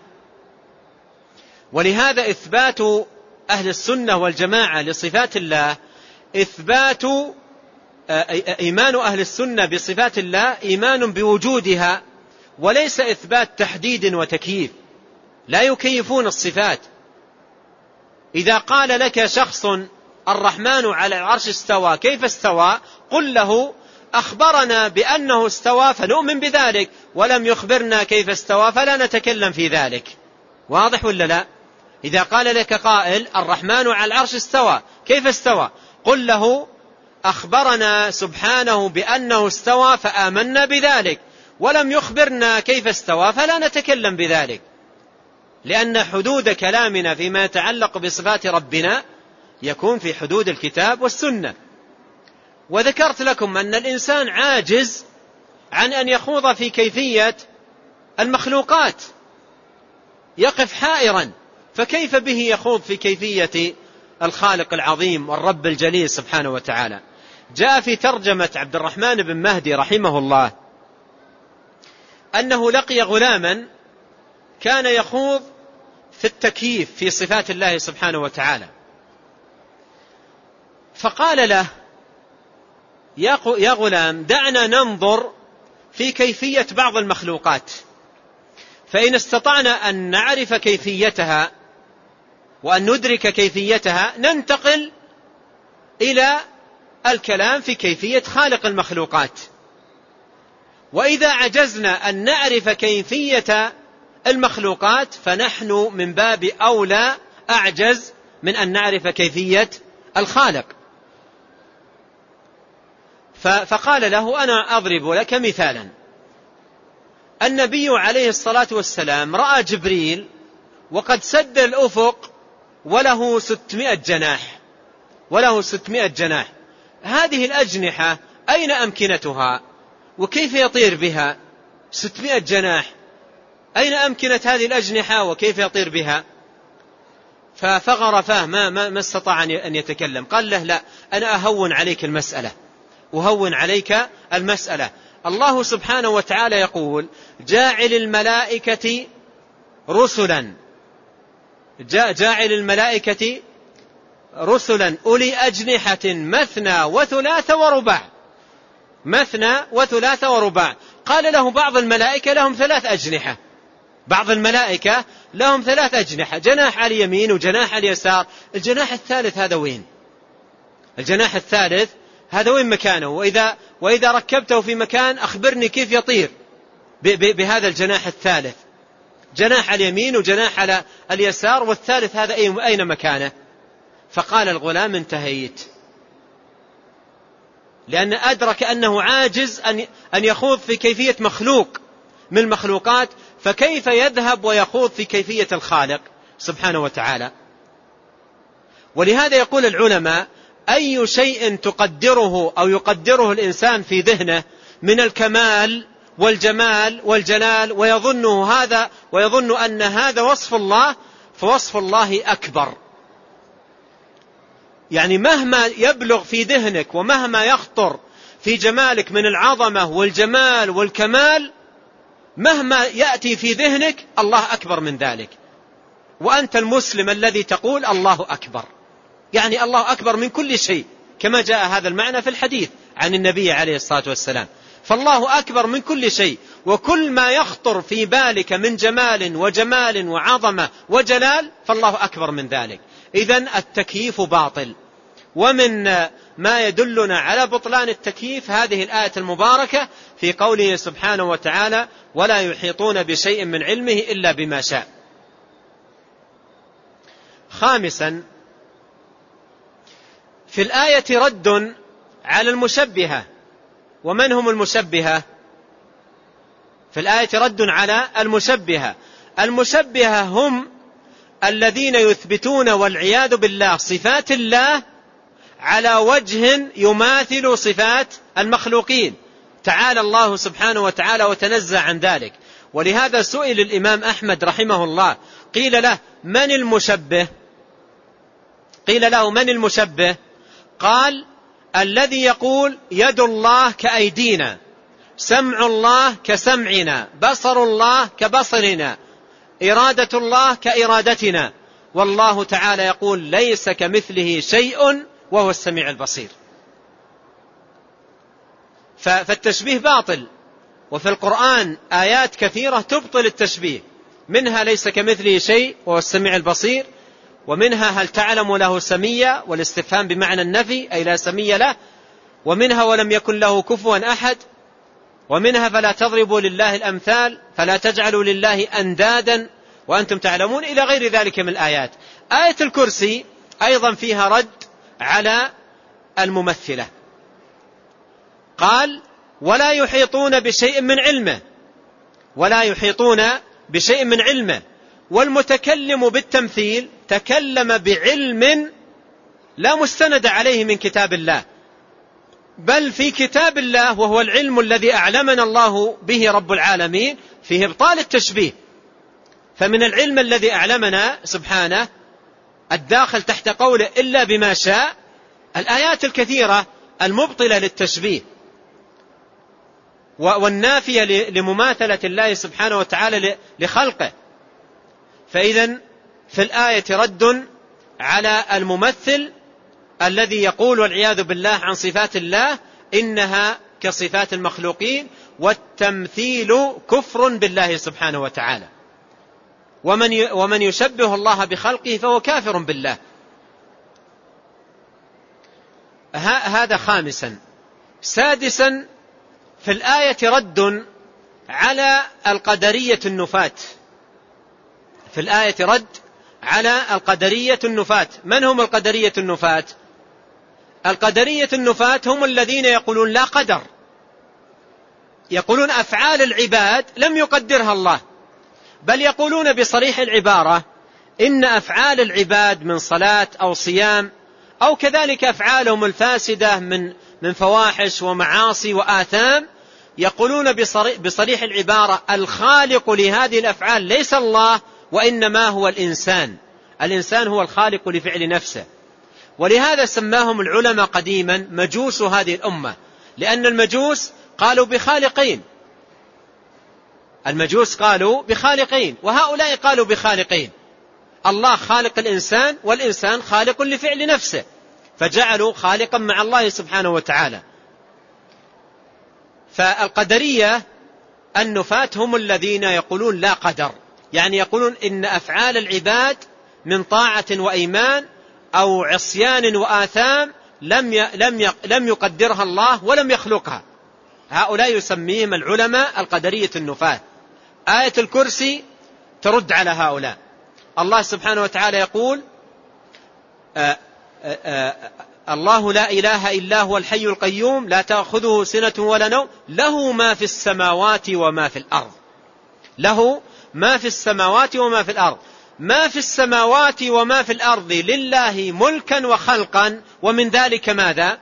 ولهذا إثبات أهل السنة والجماعة لصفات الله إثبات إيمان أهل السنة بصفات الله إيمان بوجودها، وليس إثبات تحديد وتكييف. لا يكيفون الصفات. إذا قال لك شخص: الرحمن على العرش استوى، كيف استوى؟ قل له: أخبرنا بأنه استوى فنؤمن بذلك، ولم يخبرنا كيف استوى فلا نتكلم في ذلك. واضح ولا لا؟ إذا قال لك قائل الرحمن على العرش استوى، كيف استوى؟ قل له أخبرنا سبحانه بأنه استوى فآمنا بذلك، ولم يخبرنا كيف استوى فلا نتكلم بذلك، لأن حدود كلامنا فيما يتعلق بصفات ربنا يكون في حدود الكتاب والسنة. وذكرت لكم أن الإنسان عاجز عن أن يخوض في كيفية المخلوقات، يقف حائرا، فكيف به يخوض في كيفية الخالق العظيم والرب الجليل سبحانه وتعالى؟ جاء في ترجمة عبد الرحمن بن مهدي رحمه الله أنه لقي غلاما كان يخوض في التكييف في صفات الله سبحانه وتعالى، فقال له يا غلام دعنا ننظر في كيفية بعض المخلوقات، فإن استطعنا أن نعرف كيفيتها وأن ندرك كيفيتها ننتقل إلى الكلام في كيفية خالق المخلوقات، وإذا عجزنا أن نعرف كيفية المخلوقات فنحن من باب أولى أعجز من أن نعرف كيفية الخالق. فقال له أنا أضرب لك مثالا. النبي عليه الصلاة والسلام رأى جبريل وقد سد الأفق وله ستمائة جناح، وله ستمائة جناح. هذه الأجنحة أين أمكنتها وكيف يطير بها؟ ستمائة جناح، أين أمكنة هذه الأجنحة وكيف يطير بها؟ ففغر فاه ما, ما, ما استطاع أن يتكلم. قال له لا، أنا أهون عليك المسألة، أهون عليك المسألة. الله سبحانه وتعالى يقول جاعل الملائكة رسلا، جاعل الملائكة رسلا أولي أجنحة مثنى وثلاث ورباع، مثنى وثلاث ورباع. قال له بعض الملائكة لهم ثلاث أجنحة، بعض الملائكة لهم ثلاث أجنحة، جناح على اليمين وجناح على اليسار. الجناح الثالث هذا وين؟ الجناح الثالث هذا وين مكانه؟ وإذا, وإذا ركبته في مكان أخبرني كيف يطير بهذا الجناح الثالث، جناح على اليمين وجناح على اليسار، والثالث هذا أين مكانه؟ فقال الغلام انتهيت، لأن أدرك أنه عاجز أن يخوض في كيفية مخلوق من المخلوقات، فكيف يذهب ويخوض في كيفية الخالق سبحانه وتعالى؟ ولهذا يقول العلماء أي شيء تقدره أو يقدره الإنسان في ذهنه من الكمال والجمال والجلال ويظنه هذا ويظن أن هذا وصف الله، فوصف الله أكبر. يعني مهما يبلغ في ذهنك ومهما يخطر في جمالك من العظمة والجمال والكمال، مهما يأتي في ذهنك الله أكبر من ذلك. وأنت المسلم الذي تقول الله أكبر، يعني الله أكبر من كل شيء، كما جاء هذا المعنى في الحديث عن النبي عليه الصلاة والسلام. فالله أكبر من كل شيء، وكل ما يخطر في بالك من جمال وجمال وعظمة وجلال فالله أكبر من ذلك. إذن التكييف باطل. ومن ما يدلنا على بطلان التكييف هذه الآية المباركة في قوله سبحانه وتعالى ولا يحيطون بشيء من علمه إلا بما شاء. خامسا، في الآية رد على المشبهة. ومن هم المشبهة؟ في الآية رد على المشبهة. المشبهة هم الذين يثبتون والعياذ بالله صفات الله على وجه يماثل صفات المخلوقين، تعالى الله سبحانه وتعالى وتنزه عن ذلك. ولهذا سئل الإمام أحمد رحمه الله قيل له من المشبه؟ قيل له من المشبه؟ قال الذي يقول يد الله كأيدينا، سمع الله كسمعنا، بصر الله كبصرنا، إرادة الله كإرادتنا، والله تعالى يقول ليس كمثله شيء وهو السميع البصير. فالتشبيه باطل، وفي القرآن آيات كثيرة تبطل التشبيه، منها ليس كمثله شيء وهو السميع البصير، ومنها هل تعلم له سمية، والاستفهام بمعنى النفي أي لا سمية له، ومنها ولم يكن له كفوا أحد، ومنها فلا تضربوا لله الأمثال، فلا تجعلوا لله أندادا وأنتم تعلمون، إلى غير ذلك من الآيات. آية الكرسي أيضا فيها رد على الممثلة. قال ولا يحيطون بشيء من علمه، ولا يحيطون بشيء من علمه. والمتكلم بالتمثيل تكلم بعلم لا مستند عليه من كتاب الله، بل في كتاب الله وهو العلم الذي أعلمنا الله به رب العالمين فيه إبطال التشبيه. فمن العلم الذي أعلمنا سبحانه الداخل تحت قوله إلا بما شاء الآيات الكثيرة المبطلة للتشبيه والنافية لمماثلة الله سبحانه وتعالى لخلقه. فإذن في الآية رد على الممثل الذي يقول والعياذ بالله عن صفات الله إنها كصفات المخلوقين، والتمثيل كفر بالله سبحانه وتعالى. ومن ومن يشبه الله بخلقه فهو كافر بالله. هذا خامسا. سادسا في الآية رد على القدرية النفاة. في الآية رد على القدرية النفاة. من هم القدرية النفاة؟ القدرية النفاة هم الذين يقولون لا قدر، يقولون أفعال العباد لم يقدرها الله، بل يقولون بصريح العبارة إن أفعال العباد من صلاة أو صيام أو كذلك أفعالهم الفاسدة من من فواحش ومعاصي وآثام، يقولون بصريح العبارة الخالق لهذه الأفعال ليس الله وإنما هو الإنسان. الإنسان هو الخالق لفعل نفسه. ولهذا سماهم العلماء قديما مجوس هذه الأمة، لأن المجوس قالوا بخالقين. المجوس قالوا بخالقين، وهؤلاء قالوا بخالقين. الله خالق الإنسان والإنسان خالق لفعل نفسه، فجعلوا خالقا مع الله سبحانه وتعالى. فالقدرية النفاة هم الذين يقولون لا قدر، يعني يقولون إن أفعال العباد من طاعة وإيمان أو عصيان وآثام لم لم لم يقدرها الله ولم يخلقها. هؤلاء يسميهم العلماء القدرية النفاة. آية الكرسي ترد على هؤلاء. الله سبحانه وتعالى يقول آآ آآ الله لا إله إلا هو الحي القيوم لا تأخذه سنة ولا نوم له ما في السماوات وما في الأرض. له ما في السماوات وما في الأرض. ما في السماوات وما في الأرض لله ملكا وخلقا، ومن ذلك ماذا؟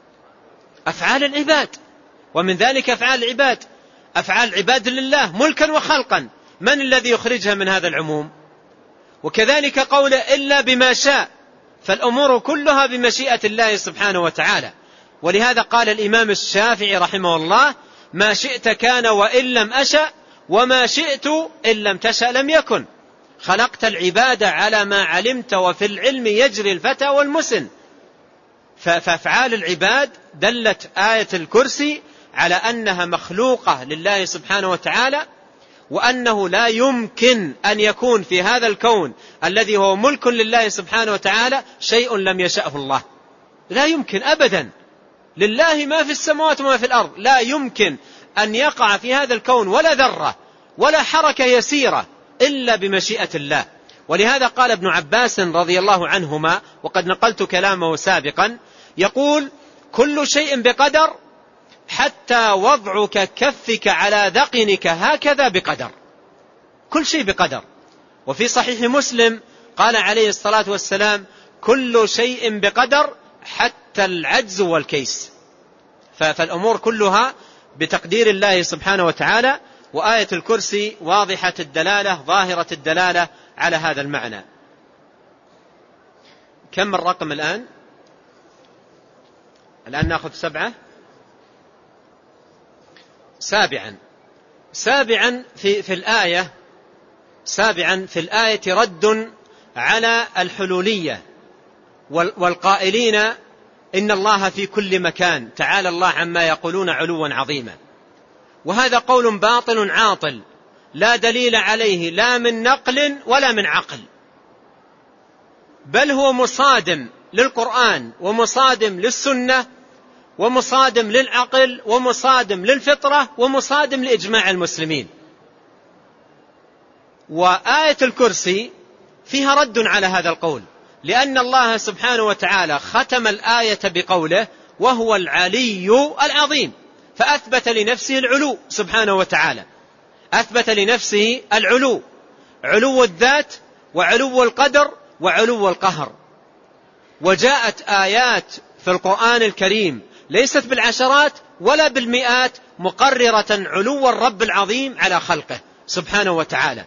أفعال العباد. ومن ذلك أفعال العباد. أفعال العباد لله ملكا وخلقا، من الذي يخرجها من هذا العموم؟ وكذلك قول إلا بما شاء، فالأمور كلها بمشيئة الله سبحانه وتعالى. ولهذا قال الإمام الشافعي رحمه الله ما شئت كان وإن لم أشأ، وما شئت إن لم تشأ لم يكن. خلقت العباد على ما علمت، وفي العلم يجري الفتى والمسن. فأفعال العباد دلت آية الكرسي على أنها مخلوقة لله سبحانه وتعالى، وأنه لا يمكن أن يكون في هذا الكون الذي هو ملك لله سبحانه وتعالى شيء لم يشأه الله. لا يمكن أبدا. لله ما في السماوات وما في الأرض. لا يمكن أن يقع في هذا الكون ولا ذرة ولا حركة يسيرة إلا بمشيئة الله. ولهذا قال ابن عباس رضي الله عنهما، وقد نقلت كلامه سابقا، يقول كل شيء بقدر حتى وضعك كفك على ذقنك هكذا بقدر. كل شيء بقدر. وفي صحيح مسلم قال عليه الصلاة والسلام كل شيء بقدر حتى العجز والكيس. فالأمور كلها بتقدير الله سبحانه وتعالى. وآية الكرسي واضحة الدلالة ظاهرة الدلالة على هذا المعنى. كم الرقم الآن؟ الآن نأخذ سبعة. سابعا سابعا في, في الآية سابعا في الآية رد على الحلولية والقائلين إن الله في كل مكان تعالى الله عما يقولون علوا عظيما. وهذا قول باطل عاطل لا دليل عليه لا من نقل ولا من عقل، بل هو مصادم للقرآن ومصادم للسنة ومصادم للعقل ومصادم للفطرة ومصادم لإجماع المسلمين. وآية الكرسي فيها رد على هذا القول، لأن الله سبحانه وتعالى ختم الآية بقوله وهو العلي العظيم، فأثبت لنفسه العلو سبحانه وتعالى، أثبت لنفسه العلو، علو الذات وعلو القدر وعلو القهر. وجاءت آيات في القرآن الكريم ليست بالعشرات ولا بالمئات مقررة علو الرب العظيم على خلقه سبحانه وتعالى.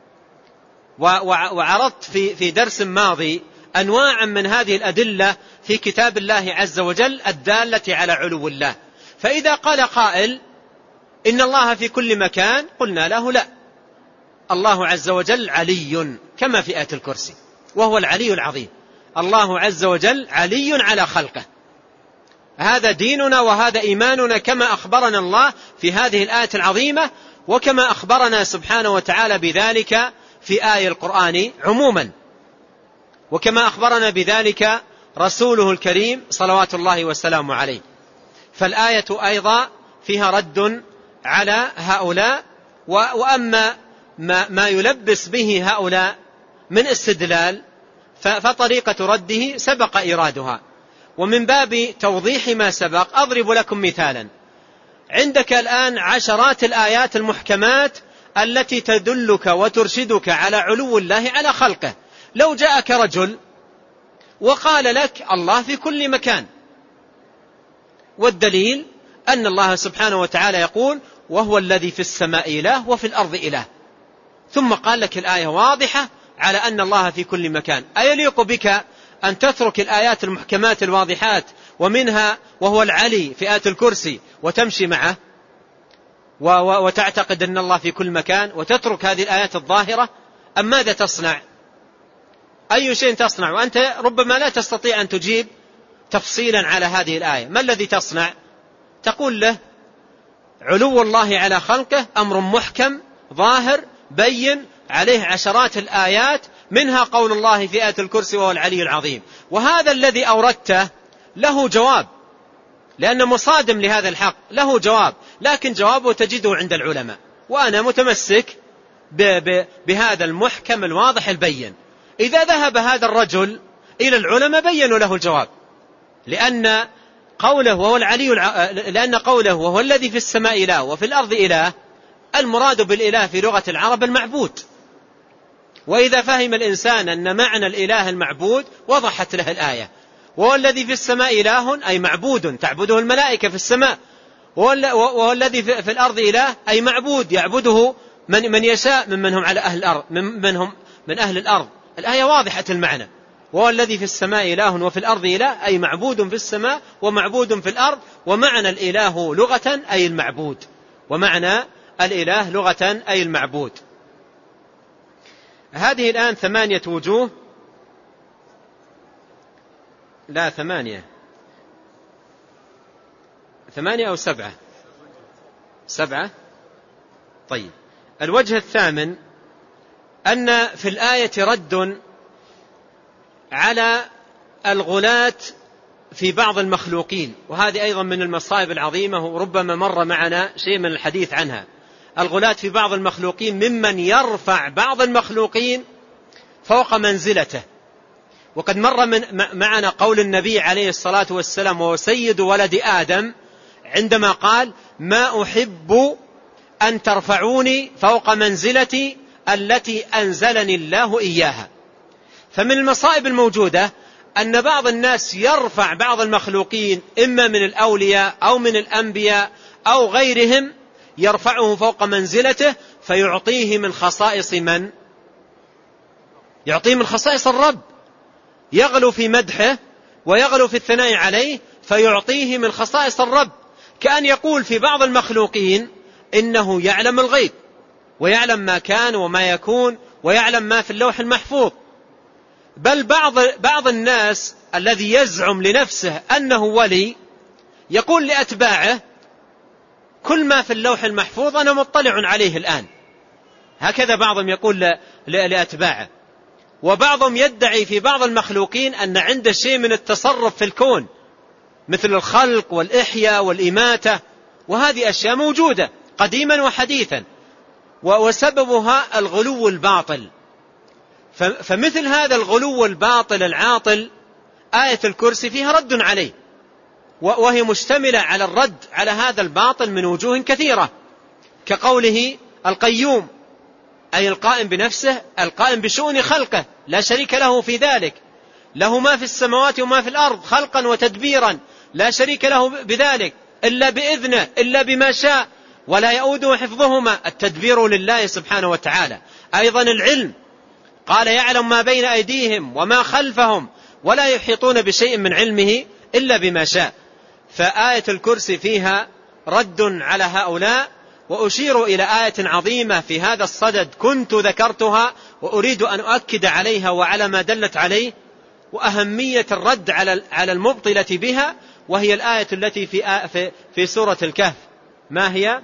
وعرضت في في درس ماضي أنواعا من هذه الأدلة في كتاب الله عز وجل الدالة على علو الله. فإذا قال قائل إن الله في كل مكان، قلنا له لا، الله عز وجل علي كما في آية الكرسي، وهو العلي العظيم. الله عز وجل علي على خلقه، هذا ديننا وهذا إيماننا كما أخبرنا الله في هذه الآية العظيمة، وكما أخبرنا سبحانه وتعالى بذلك في آية القرآن عموما، وكما أخبرنا بذلك رسوله الكريم صلوات الله والسلام عليه. فالآية أيضا فيها رد على هؤلاء. وأما ما يلبس به هؤلاء من استدلال فطريقة رده سبق إيرادها. ومن باب توضيح ما سبق أضرب لكم مثالا. عندك الآن عشرات الآيات المحكمات التي تدلك وترشدك على علو الله على خلقه. لو جاءك رجل وقال لك الله في كل مكان، والدليل أن الله سبحانه وتعالى يقول وهو الذي في السماء إله وفي الأرض إله، ثم قال لك الآية واضحة على أن الله في كل مكان، أيليق بك أن تترك الآيات المحكمات الواضحات ومنها وهو العلي في آية الكرسي وتمشي معه وتعتقد أن الله في كل مكان وتترك هذه الآيات الظاهرة؟ أم ماذا تصنع؟ أي شيء تصنع؟ وأنت ربما لا تستطيع أن تجيب تفصيلا على هذه الآية. ما الذي تصنع؟ تقول له علو الله على خلقه أمر محكم ظاهر بين عليه عشرات الآيات، منها قول الله في آية الكرسي وهو العلي العظيم. وهذا الذي أوردته له جواب، لأن مصادم لهذا الحق له جواب، لكن جوابه تجده عند العلماء، وأنا متمسك بهذا المحكم الواضح البين. إذا ذهب هذا الرجل إلى العلماء بينوا له الجواب، لأن قوله وهو العلي الع... لأن قوله وهو الذي في السماء إله وفي الأرض إله، المراد بالإله في لغة العرب المعبود. وإذا فهم الإنسان أن معنى الإله المعبود وضحت له الآية. وهو الذي في السماء إله أي معبود تعبده الملائكة في السماء، وهو الذي في الأرض إله أي معبود يعبده من من يشاء من منهم على أهل الأرض من منهم من أهل الأرض. الآية واضحة المعنى. وهو الذي في السماء إله وفي الأرض إله أي معبود في السماء ومعبود في الأرض. ومعنى الإله لغة أي المعبود، ومعنى الإله لغة أي المعبود. هذه الآن ثمانية وجوه، لا ثمانية ثمانية أو سبعة سبعة طيب. الوجه الثامن أن في الآية رد على الغلاة في بعض المخلوقين، وهذه أيضا من المصائب العظيمة وربما مر معنا شيء من الحديث عنها. الغلاة في بعض المخلوقين ممن يرفع بعض المخلوقين فوق منزلته. وقد مر من معنا قول النبي عليه الصلاة والسلام وهو سيد ولد آدم عندما قال ما أحب أن ترفعوني فوق منزلتي التي أنزلني الله إياها. فمن المصائب الموجودة أن بعض الناس يرفع بعض المخلوقين إما من الأولياء أو من الأنبياء أو غيرهم، يرفعه فوق منزلته فيعطيه من خصائص من؟ يعطيه من خصائص الرب، يغلو في مدحه ويغلو في الثناء عليه فيعطيه من خصائص الرب، كأن يقول في بعض المخلوقين إنه يعلم الغيب ويعلم ما كان وما يكون ويعلم ما في اللوح المحفوظ. بل بعض بعض الناس الذي يزعم لنفسه أنه ولي يقول لأتباعه كل ما في اللوح المحفوظ أنا مطلع عليه الآن. هكذا بعضهم يقول لأتباعه. وبعضهم يدعي في بعض المخلوقين أن عنده شيء من التصرف في الكون، مثل الخلق والإحياء والإماتة، وهذه أشياء موجودة قديما وحديثا، وسببها الغلو الباطل. فمثل هذا الغلو الباطل العاطل آية الكرسي فيها رد عليه، وهي مشتملة على الرد على هذا الباطل من وجوه كثيرة، كقوله القيوم، أي القائم بنفسه، القائم بشؤون خلقه، لا شريك له في ذلك، له ما في السماوات وما في الأرض خلقا وتدبيرا، لا شريك له بذلك إلا بإذنه، إلا بما شاء، ولا يؤوده حفظهما، التدبير لله سبحانه وتعالى. أيضا العلم، قال يعلم ما بين أيديهم وما خلفهم ولا يحيطون بشيء من علمه إلا بما شاء. فآية الكرسي فيها رد على هؤلاء. وأشير إلى آية عظيمة في هذا الصدد كنت ذكرتها وأريد أن أؤكد عليها وعلى ما دلت عليه وأهمية الرد على المبطلة بها، وهي الآية التي في في سورة الكهف. ما هي؟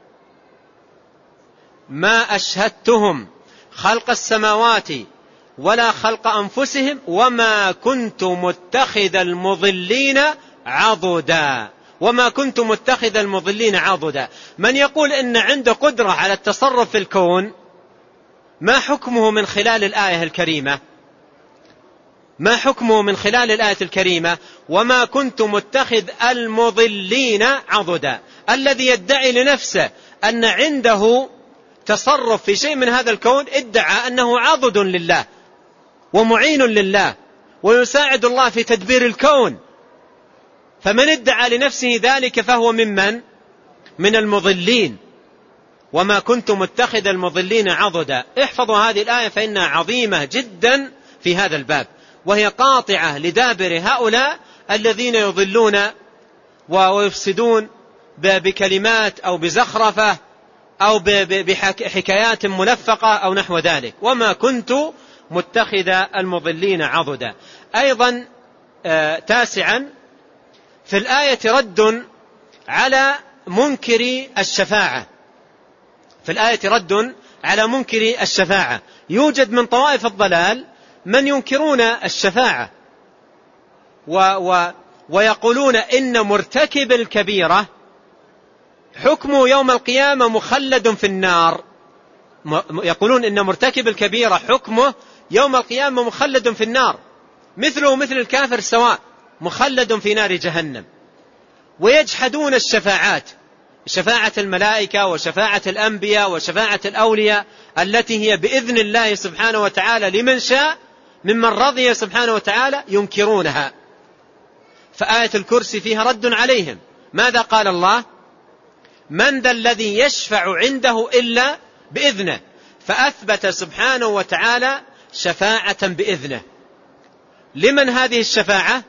ما أشهدتهم خلق السماوات ولا خلق أنفسهم وما كنت متخذ المضلين عضدا. وما كنت متخذ المضلين عضدا. من يقول إن عنده قدرة على التصرف في الكون، ما حكمه من خلال الآية الكريمة؟ ما حكمه من خلال الآية الكريمة؟ وما كنت متخذ المضلين عضدا. الذي يدعي لنفسه أن عنده تصرف في شيء من هذا الكون ادعى أنه عضد لله ومعين لله ويساعد الله في تدبير الكون. فمن ادعى لنفسه ذلك فهو ممن من المضلين. وما كنت متخذ المضلين عضدا. احفظوا هذه الآية فإنها عظيمة جدا في هذا الباب، وهي قاطعة لدابر هؤلاء الذين يضلون ويفسدون بكلمات أو بزخرفة أو بحكايات ملفقة أو نحو ذلك. وما كنت متخذ المضلين عضدا. أيضا آه تاسعا في الآية رد على منكر الشفاعة. في الآية رد على منكر الشفاعة. يوجد من طوائف الضلال من ينكرون الشفاعة و و ويقولون إن مرتكب الكبيرة حكمه يوم القيامة مخلد في النار. يقولون إن مرتكب الكبيرة حكمه يوم القيامة مخلد في النار، مثله مثل الكافر سواء، مخلد في نار جهنم. ويجحدون الشفاعات، شفاعة الملائكة وشفاعة الأنبياء وشفاعة الأولياء التي هي بإذن الله سبحانه وتعالى لمن شاء ممن رضي سبحانه وتعالى، ينكرونها. فآية الكرسي فيها رد عليهم. ماذا قال الله؟ من ذا الذي يشفع عنده إلا بإذنه. فأثبت سبحانه وتعالى شفاعة بإذنه. لمن هذه الشفاعة؟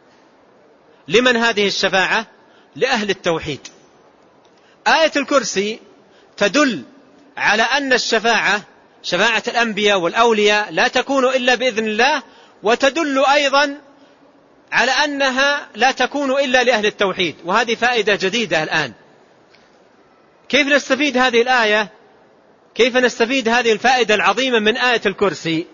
لمن هذه الشفاعة؟ لأهل التوحيد. آية الكرسي تدل على أن الشفاعة، شفاعة الأنبياء والأولياء، لا تكون إلا بإذن الله، وتدل أيضا على أنها لا تكون إلا لأهل التوحيد. وهذه فائدة جديدة الآن. كيف نستفيد هذه الآية؟ كيف نستفيد هذه الفائدة العظيمة من آية الكرسي؟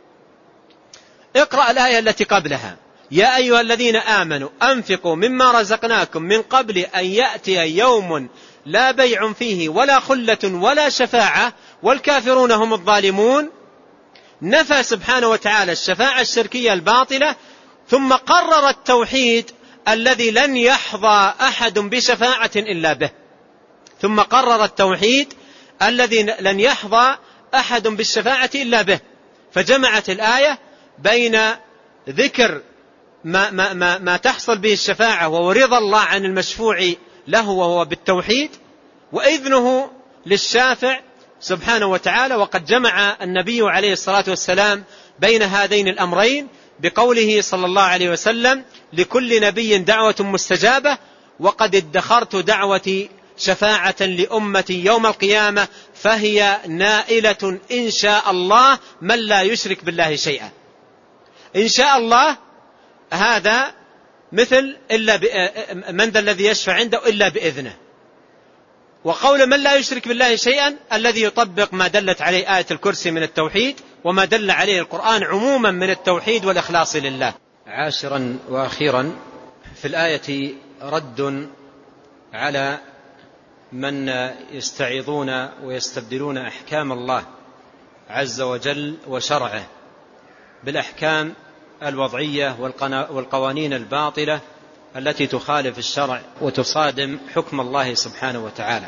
اقرأ الآية التي قبلها: يا أيها الذين آمنوا أنفقوا مما رزقناكم من قبل أن يأتي يوم لا بيع فيه ولا خلة ولا شفاعة والكافرون هم الظالمون. نفى سبحانه وتعالى الشفاعة الشركية الباطلة، ثم قرر التوحيد الذي لن يحظى أحد بشفاعة إلا به. ثم قرر التوحيد الذي لن يحظى أحد بالشفاعة إلا به. فجمعت الآية بين ذكر ما, ما, ما, ما تحصل به الشفاعة ورضا الله عن المشفوع له وهو بالتوحيد، وإذنه للشافع سبحانه وتعالى. وقد جمع النبي عليه الصلاة والسلام بين هذين الأمرين بقوله صلى الله عليه وسلم: لكل نبي دعوة مستجابة، وقد ادخرت دعوتي شفاعة لأمتي يوم القيامة فهي نائلة إن شاء الله من لا يشرك بالله شيئا. إن شاء الله هذا مثل إلا من ذا الذي يشفع عنده إلا بإذنه. وقول من لا يشرك بالله شيئا الذي يطبق ما دلت عليه آية الكرسي من التوحيد وما دل عليه القرآن عموما من التوحيد والإخلاص لله. عاشرا وأخيرا في الآية رد على من يستعيضون ويستبدلون أحكام الله عز وجل وشرعه بالأحكام الوضعية والقوانين الباطلة التي تخالف الشرع وتصادم حكم الله سبحانه وتعالى.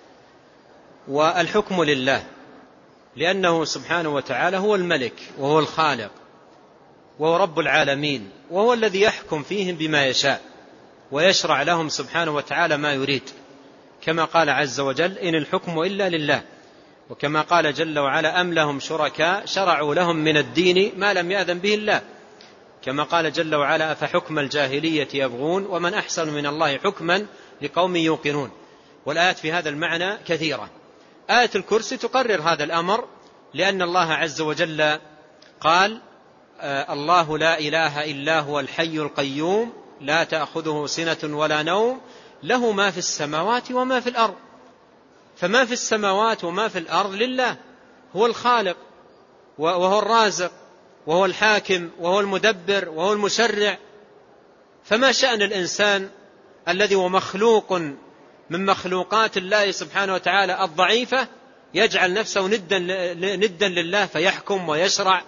والحكم لله، لأنه سبحانه وتعالى هو الملك وهو الخالق وهو رب العالمين، وهو الذي يحكم فيهم بما يشاء ويشرع لهم سبحانه وتعالى ما يريد، كما قال عز وجل: إن الحكم إلا لله. وكما قال جل وعلا: أم لهم شركاء شرعوا لهم من الدين ما لم يأذن به الله. كما قال جل وعلا: أفحكم الجاهلية يبغون ومن أحسن من الله حكما لقوم يوقنون. والآيات في هذا المعنى كثيرة. آية الكرسي تقرر هذا الأمر، لأن الله عز وجل قال: آه الله لا إله إلا هو الحي القيوم لا تأخذه سنة ولا نوم له ما في السماوات وما في الأرض. فما في السماوات وما في الأرض لله، هو الخالق وهو الرازق وهو الحاكم وهو المدبر وهو المشرع. فما شأن الإنسان الذي هو مخلوق من مخلوقات الله سبحانه وتعالى الضعيفة يجعل نفسه ندا ندا لله، فيحكم ويشرع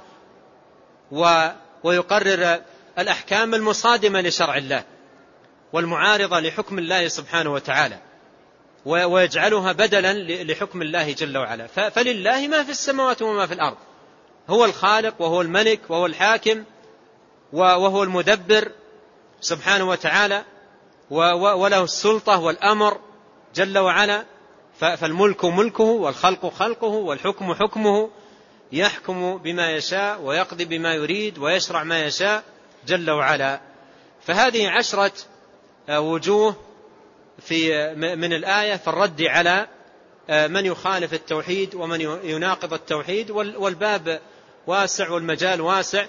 ويقرر الأحكام المصادمة لشرع الله والمعارضة لحكم الله سبحانه وتعالى، ويجعلها بدلا لحكم الله جل وعلا. فلله ما في السماوات وما في الأرض، هو الخالق وهو الملك وهو الحاكم وهو المدبر سبحانه وتعالى، وله السلطة والأمر جل وعلا. فالملك ملكه والخلق خلقه والحكم حكمه، يحكم بما يشاء ويقضي بما يريد ويشرع ما يشاء جل وعلا. فهذه عشرة وجوه في من الآية في الرد على من يخالف التوحيد ومن يناقض التوحيد. والباب واسع والمجال واسع،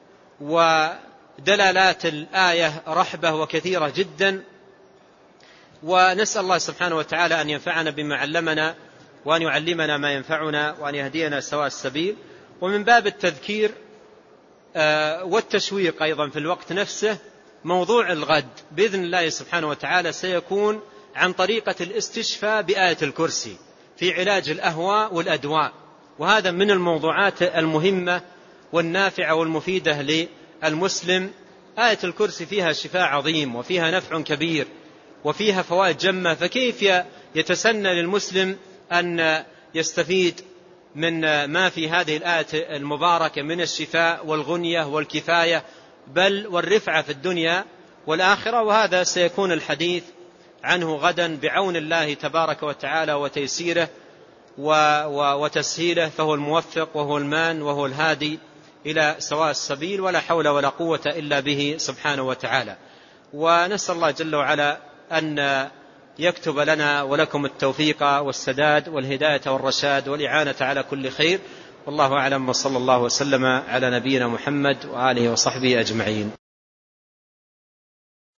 ودلالات الآية رحبة وكثيرة جدا. ونسأل الله سبحانه وتعالى أن ينفعنا بما علمنا، وأن يعلمنا ما ينفعنا، وأن يهدينا سواء السبيل. ومن باب التذكير والتشويق أيضا في الوقت نفسه، موضوع الغد بإذن الله سبحانه وتعالى سيكون عن طريقة الاستشفاء بآية الكرسي في علاج الأهواء والأدواء. وهذا من الموضوعات المهمة والنافعة والمفيدة للمسلم. آية الكرسي فيها شفاء عظيم وفيها نفع كبير وفيها فوائد جمة، فكيف يتسنى للمسلم أن يستفيد من ما في هذه الآية المباركة من الشفاء والغنية والكفاية بل والرفعة في الدنيا والآخرة. وهذا سيكون الحديث عنه غدا بعون الله تبارك وتعالى وتيسيره وتسهيله، فهو الموفق وهو المان وهو الهادي إلى سواء السبيل، ولا حول ولا قوة إلا به سبحانه وتعالى. ونسأل الله جل وعلا أن يكتب لنا ولكم التوفيق والسداد والهداية والرشاد والإعانة على كل خير. والله أعلم، وصلى الله وسلم على نبينا محمد وآله وصحبه أجمعين.